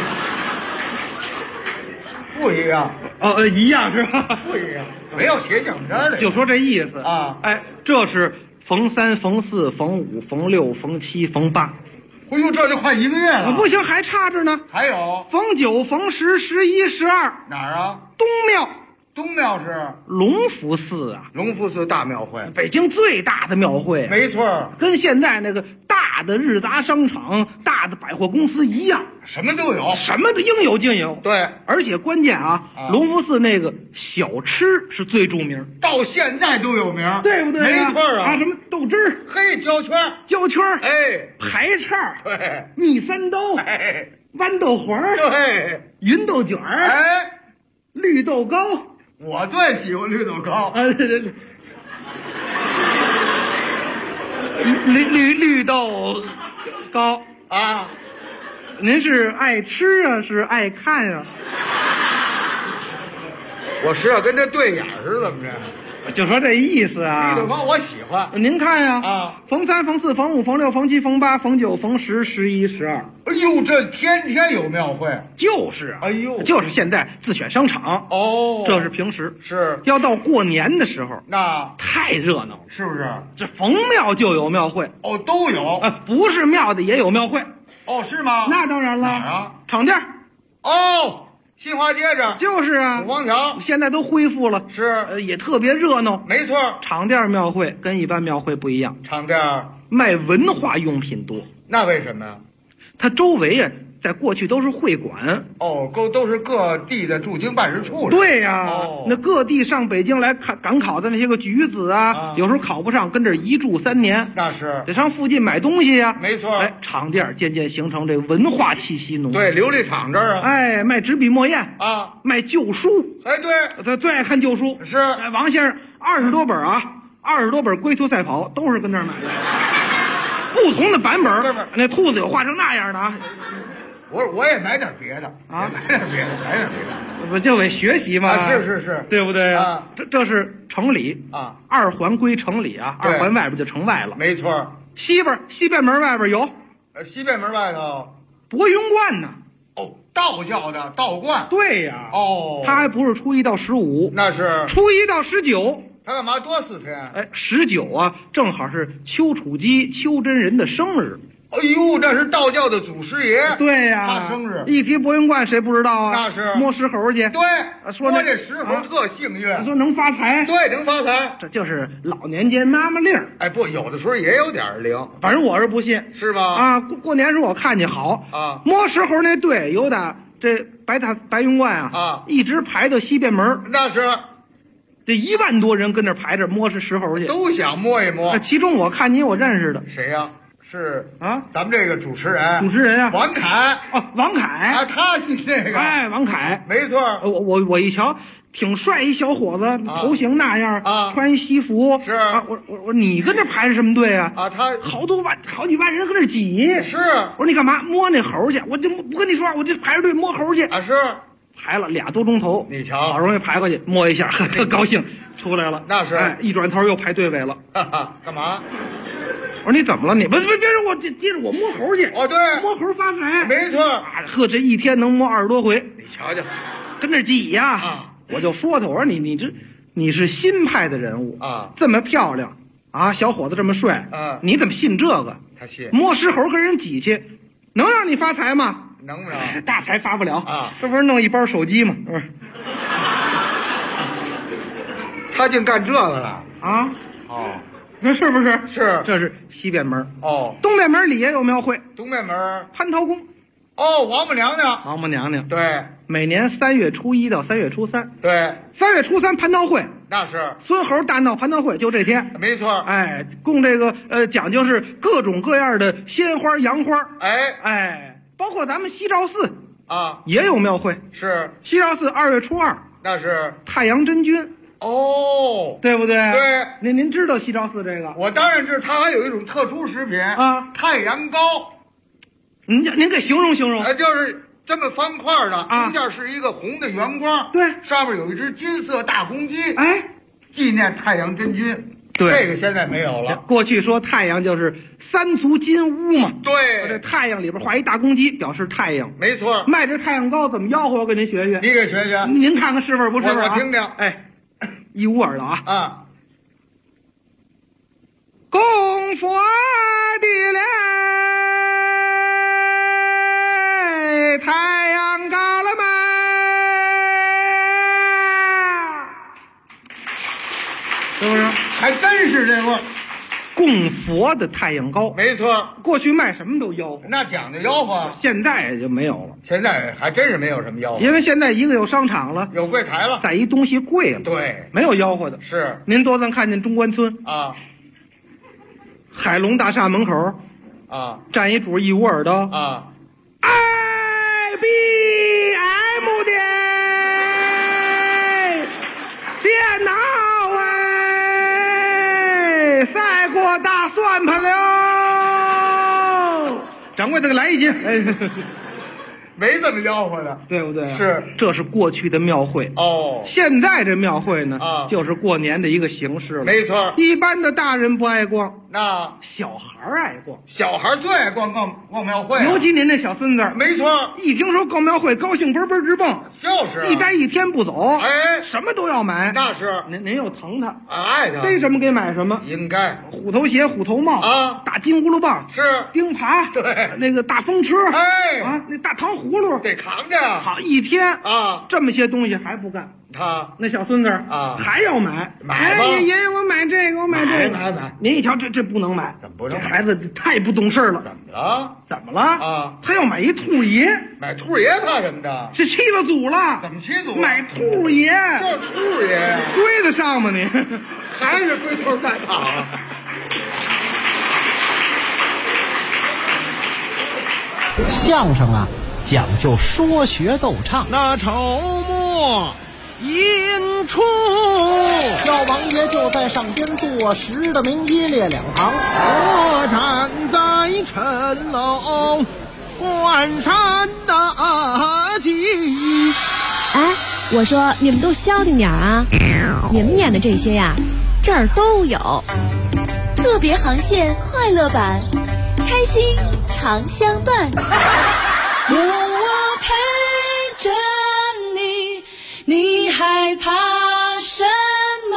不一样。 哦，一样是吧？ 不一样，没有贴相片的。 就说这意思啊。 哎，这是。逢3、逢4、逢5、逢6、逢7、逢8， 哎呦，这就快1个月了。 不行，还差着呢。 还有逢9、逢10、11、12。 哪儿啊？ 东庙。 东庙是隆福寺啊。 隆福寺大庙会， 北京最大的庙会。 没错， 跟现在那个大的日杂商场、大的百货公司一样， 什么都有， 什么都应有尽有。 对， 而且关键啊，隆福寺那个小吃是最著名， 到现在都有名， 对不对？ 没错啊， 什么豆汁儿、 嘿，焦圈， 哎，排叉， 对， 蜜三刀， 哎， 豌豆黄， 对， 芸豆卷儿， 哎， 绿豆糕， 我最喜欢绿豆糕， 绿豆糕啊。 您是爱吃啊，是爱看啊？ 我是要跟这对眼是怎么着？ 就说这意思啊。 绿豆糕我喜欢， 您看呀啊， 逢3、逢4、逢5、逢6、逢7、逢8、逢9、逢10、11、12。 哎呦，这天天有庙会。 就是啊， 哎呦， 就是现在自选商场哦， 这是平时， 是要到过年的时候， 那太热闹， 是不是？ 这逢庙就有庙会哦，都有啊，不是庙的也有庙会。 哦，是吗？ 那当然了。 哪儿啊？ 场店。 哦，新华街上。 就是啊。 五方桥。 现在都恢复了。 是。 也特别热闹。 没错。 场店庙会跟一般庙会不一样。 场店卖文化用品多。 那为什么呀？ 它周围啊，在过去都是会馆。 哦，都是各地的驻京办事处。 对呀。 哦。 那各地上北京来赶考的那些个举子啊，有时候考不上，跟这儿一住3年。 那是。 得上附近买东西呀。 没错。 哎，场店渐渐形成这个文化气息浓。 对，琉璃厂这儿啊。 哎，卖纸笔墨砚啊， 卖旧书。 哎，对， 他最爱看旧书。 是。 哎，王先生20多本啊，20多本龟兔赛跑都是跟这儿买的，不同的版本。那兔子有画成那样的啊。 我也买点别的啊， 买点别的， 不就为学习吗？ 啊，是， 对不对啊？ 这是城里啊 ，2环归城里啊，2环外边就城外了。 没错， 西便门外边有， 西便门外头博云观呢。 哦，道教的道观。 对呀。 哦， 他还不是初1到15， 那是初1到19。 他干嘛多4天？ 哎，19啊，正好是丘处机、丘真人的生日。 哎呦，那是道教的祖师爷。 对呀， 他生日一提博云观，谁不知道啊？ 那是摸石猴去。 对， 说那这石猴特幸运， 说能发财。 对，能发财， 这就是老年间妈妈令。 哎，不，有的时候也有点灵， 反正我是不信， 是吧？ 啊，过年时候我看见好啊， 摸石猴那队有的这白云观啊，一直排到西便门。 那是。 这1万多人跟那排着摸石猴去， 都想摸一摸。 其中我看见我认识的， 谁呀？是啊， 咱们这个主持人啊， 王凯。 哦，王凯啊，他信这个。 哎，王凯， 没错。 我一瞧，挺帅一小伙子，头型那样啊， 穿西服。 是啊，我你跟这排着什么队啊？ 啊，他好几万人跟这挤。 是。 我说你干嘛摸那猴去？我就不跟你说，我就排着队摸猴去。 啊，是。 排了2多钟头， 你瞧， 好容易排过去，摸一下，特高兴，出来了。 那是， 哎，一转头又排队尾了。 干嘛？ 我说你怎么了？你别让我接着我摸猴去。 哦，对， 摸猴发财， 没错。 呵，这一天能摸20多回。 你瞧瞧， 跟那挤呀。我就说他，我说你是新派的人物啊， 这么漂亮啊，小伙子这么帅，你怎么信这个？ 他信。 摸石猴跟人挤去，能让你发财吗？ 能不能？ 大财发不了啊！ 这不是弄一包手机吗？ 他竟干这个了啊！ 哦， 那是不是？ 是， 这是西便门。 哦， 东便门里也有庙会。 东便门蟠桃宫。 哦，王母娘娘。 王母娘娘。 对， 每年3月初1到3月初3。 对 ，3月初3蟠桃会。 那是。 孙猴大闹蟠桃会，就这天。 没错。 哎，供这个讲究是各种各样的鲜花洋花。 哎， 包括咱们西照寺啊也有庙会。 是。 西照寺2月初2。 那是。 太阳真君。 哦， 对不对？ 对。 您知道西照寺这个？ 我当然知道，它还有一种特殊食品啊， 太阳糕。 您给形容形容。 就是这么方块的， 啊， 中间是一个红的圆光， 对， 上面有一只金色大公鸡， 哎， 纪念太阳真君。 对， 这个现在没有了。 过去说太阳就是3足金乌嘛， 对， 这太阳里边画一大公鸡，表示太阳。 没错。 卖这太阳糕怎么吆喝？我给您学学。 你给学学。 您看看是味不是味我听听。 哎，一乌耳的啊。 啊。 供佛的嘞，太阳高了吗？是不是？ 还真是这味儿。 供佛的太阳糕， 没错。 过去卖什么都吆喝， 那讲究吆喝， 现在也就没有了。 现在还真是没有什么吆喝， 因为现在一个有商场了， 有柜台了， 再一东西贵了， 对， 没有吆喝的。 是， 您多咱看见中关村啊， 海龙大厦门口啊， 站一主一乌耳朵啊 ，IBM 的电脑哎，赛过大算盘了，掌柜的给来一斤，哎。 没这么吆喝的， 对不对？ 是， 这是过去的庙会哦。 现在这庙会呢， 啊， 就是过年的一个形式了。 没错， 一般的大人不爱逛， 那小孩爱逛。 小孩最爱逛庙会， 尤其您那小孙子， 没错， 一听说逛庙会，高兴嘣嘣直蹦， 就是一待一天不走， 哎， 什么都要买。 那是您又疼他， 爱他， 逮什么给买什么， 应该。 虎头鞋、虎头帽啊， 大金葫芦棒是， 钉耙， 对， 那个大风车， 哎， 啊，那大糖葫芦得扛着。 好，一天啊， 这么些东西还不干， 他那小孙子啊还要买吧。 哎，爷爷，我买这个，我买这个， 买。 您一瞧，这不能买， 怎么不能？ 这孩子太不懂事了。 怎么了？ 怎么了？ 啊， 他要买一兔爷。 买兔爷怕什么的？ 是七了祖了。 怎么七祖？ 买兔爷。 这兔爷追得上吗你？ 还是龟头赛跑啊？ 相声啊，讲究说学逗唱。 那筹末引出， 赵王爷就在上边坐实的名一列两行。 我站在谶楼关山大吉。 哎，我说你们都消停点啊！你们演的这些呀，这儿都有。 特别航线快乐版，开心常相伴。 有我陪着你，你害怕什么？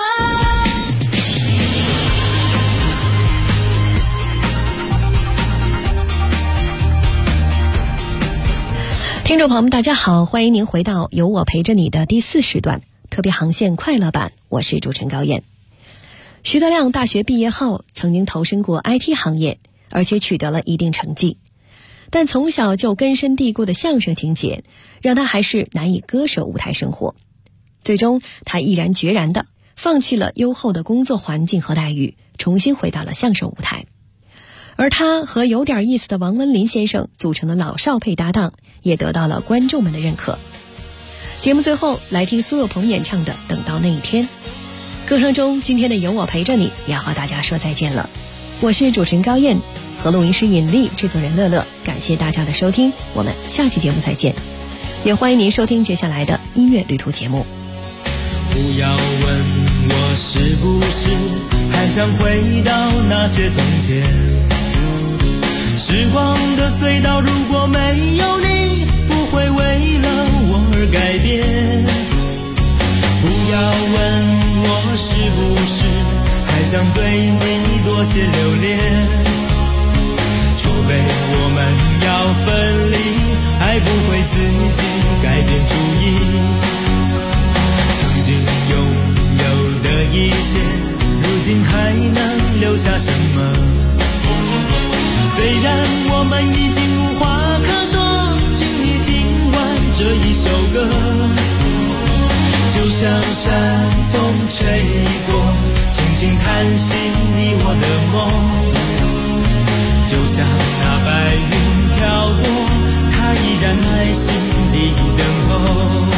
听众朋友们大家好，欢迎您回到有我陪着你的第4时段特别航线快乐版，我是主持人高燕。徐德亮大学毕业后曾经投身过 IT 行业，而且取得了一定成绩，但从小就根深蒂固的相声情节让他还是难以割舍舞台生活，最终他毅然决然地放弃了优厚的工作环境和待遇，重新回到了相声舞台。而他和有点意思的王文林先生组成的老少配搭档，也得到了观众们的认可。节目最后来听苏有朋演唱的《等到那一天》。歌声中，今天的有我陪着你也要和大家说再见了。我是主持人高燕，和录音师尹丽，制作人乐乐，感谢大家的收听，我们下期节目再见。也欢迎您收听接下来的音乐旅途节目。 不要问我是不是还想回到那些从前，时光的隧道如果没有你，不会为了我而改变。不要问我是不是还想对你多些留恋，除非我们要分离，还不会自己改变主意。曾经拥有的一切，如今还能留下什么？虽然我们已经无话可说，请你听完这一首歌，就像山风吹过，轻轻弹醒你我的梦，就像那白云飘过，它依然耐心地等候。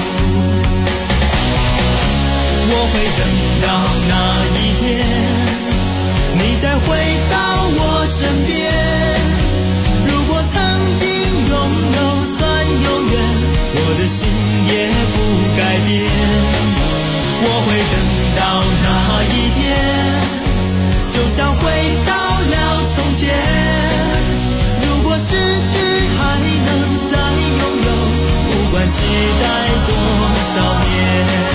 我会等到那一天，你再回到我身边。如果曾经拥有算永远，我的心也不改变。我会等到那一天，就像回到了从前。如果失去还能再拥有，不管期待多少年。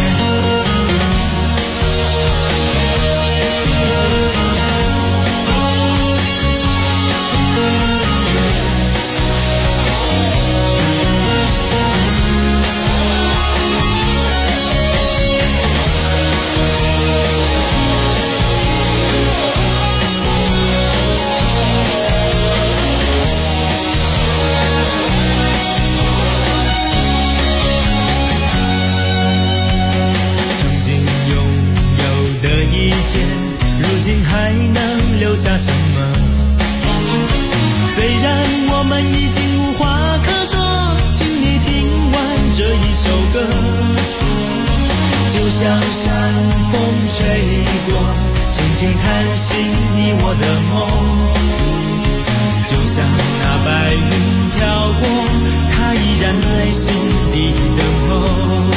还能留下什么？虽然我们已经无话可说，请你听完这一首歌，就像山风吹过，轻轻弹醒你我的梦，就像那白云飘过，它依然耐心地等候。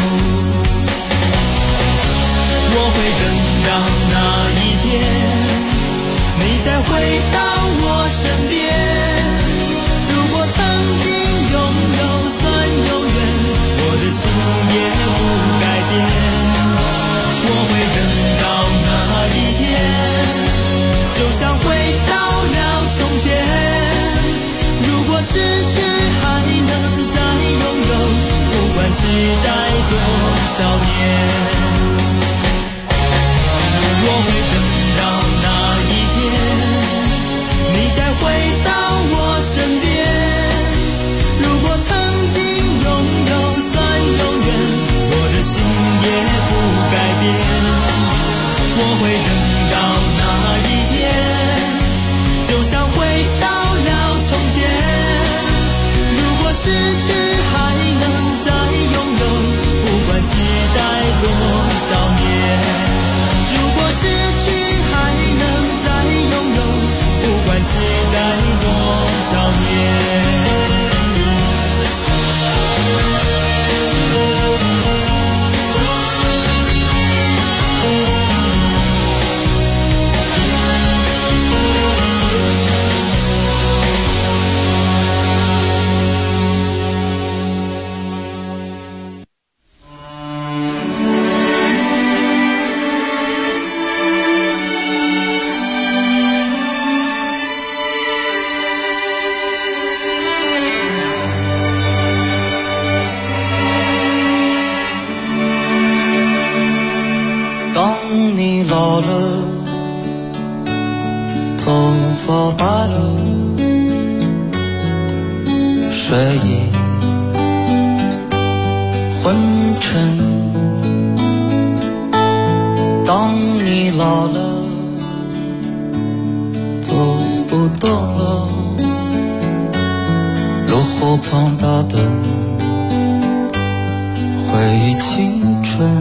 我会等到那一天，你再回到我身边。如果曾经拥有算永远，我的心也不改变。我会等到那一天，就像回到了从前。如果失去还能再拥有，不管期待多少年。我会等到那一天，你再回到我身边。如果曾经拥有算永远，我的心也不改变。我会等到那一天，就像回到了从前。如果失去还能再拥有，不管期待昏沉。当你老了，走不动了，炉火旁打灯，回忆青春。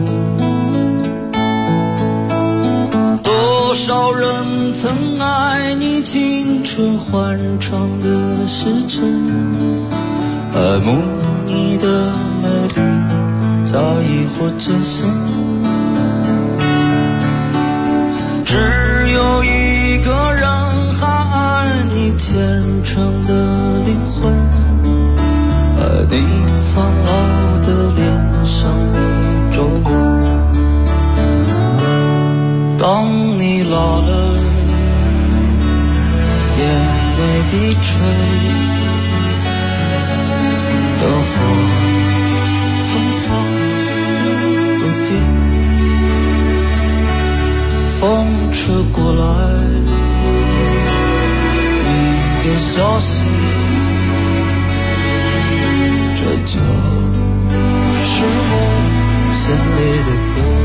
多少人曾爱你青春欢畅的时辰，爱慕你的美丽，早已或真身。只有一个人还爱你虔诚的灵魂，爱你苍老的脸上的皱纹。当你老了，眼眉低垂，灯火芬芳不定，风吹过来，一点消息，这就是我心里的歌。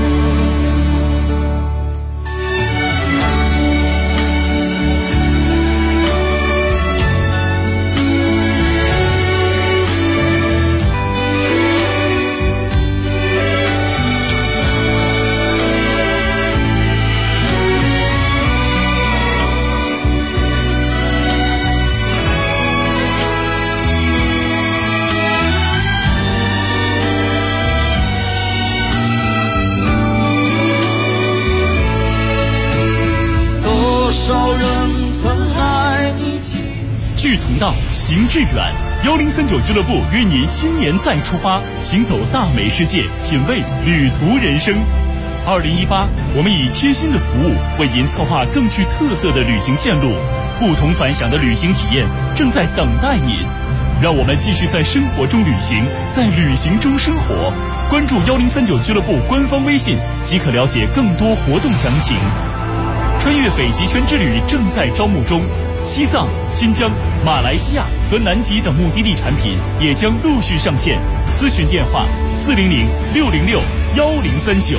志同道，行志远。1039俱乐部约您新年再出发，行走大美世界，品味旅途人生。2018，我们以贴心的服务为您策划更具特色的旅行线路，不同凡响的旅行体验正在等待您。让我们继续在生活中旅行，在旅行中生活。关注1039俱乐部官方微信，即可了解更多活动详情。穿越北极圈之旅正在招募中。西藏、新疆、马来西亚和南极等目的地产品也将陆续上线。咨询电话400-606-1039。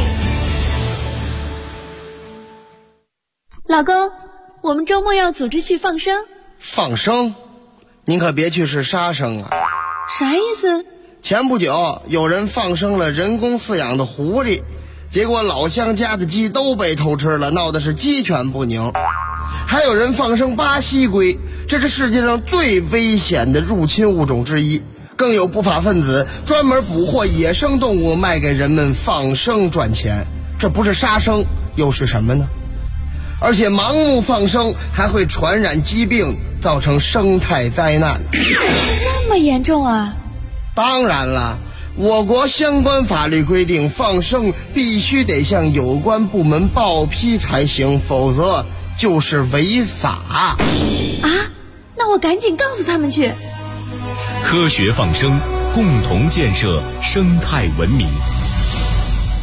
老公，我们周末要组织去放生。 放生？您可别去是杀生啊！ 啥意思？ 前不久有人放生了人工饲养的狐狸，结果老乡家的鸡都被偷吃了，闹得是鸡犬不宁。还有人放生巴西龟，这是世界上最危险的入侵物种之一。更有不法分子专门捕获野生动物卖给人们放生赚钱，这不是杀生又是什么呢？而且盲目放生还会传染疾病，造成生态灾难。 这么严重啊？ 当然了，我国相关法律规定，放生必须得向有关部门报批才行，否则就是违法啊！ 那我赶紧告诉他们去。 科学放生，共同建设生态文明。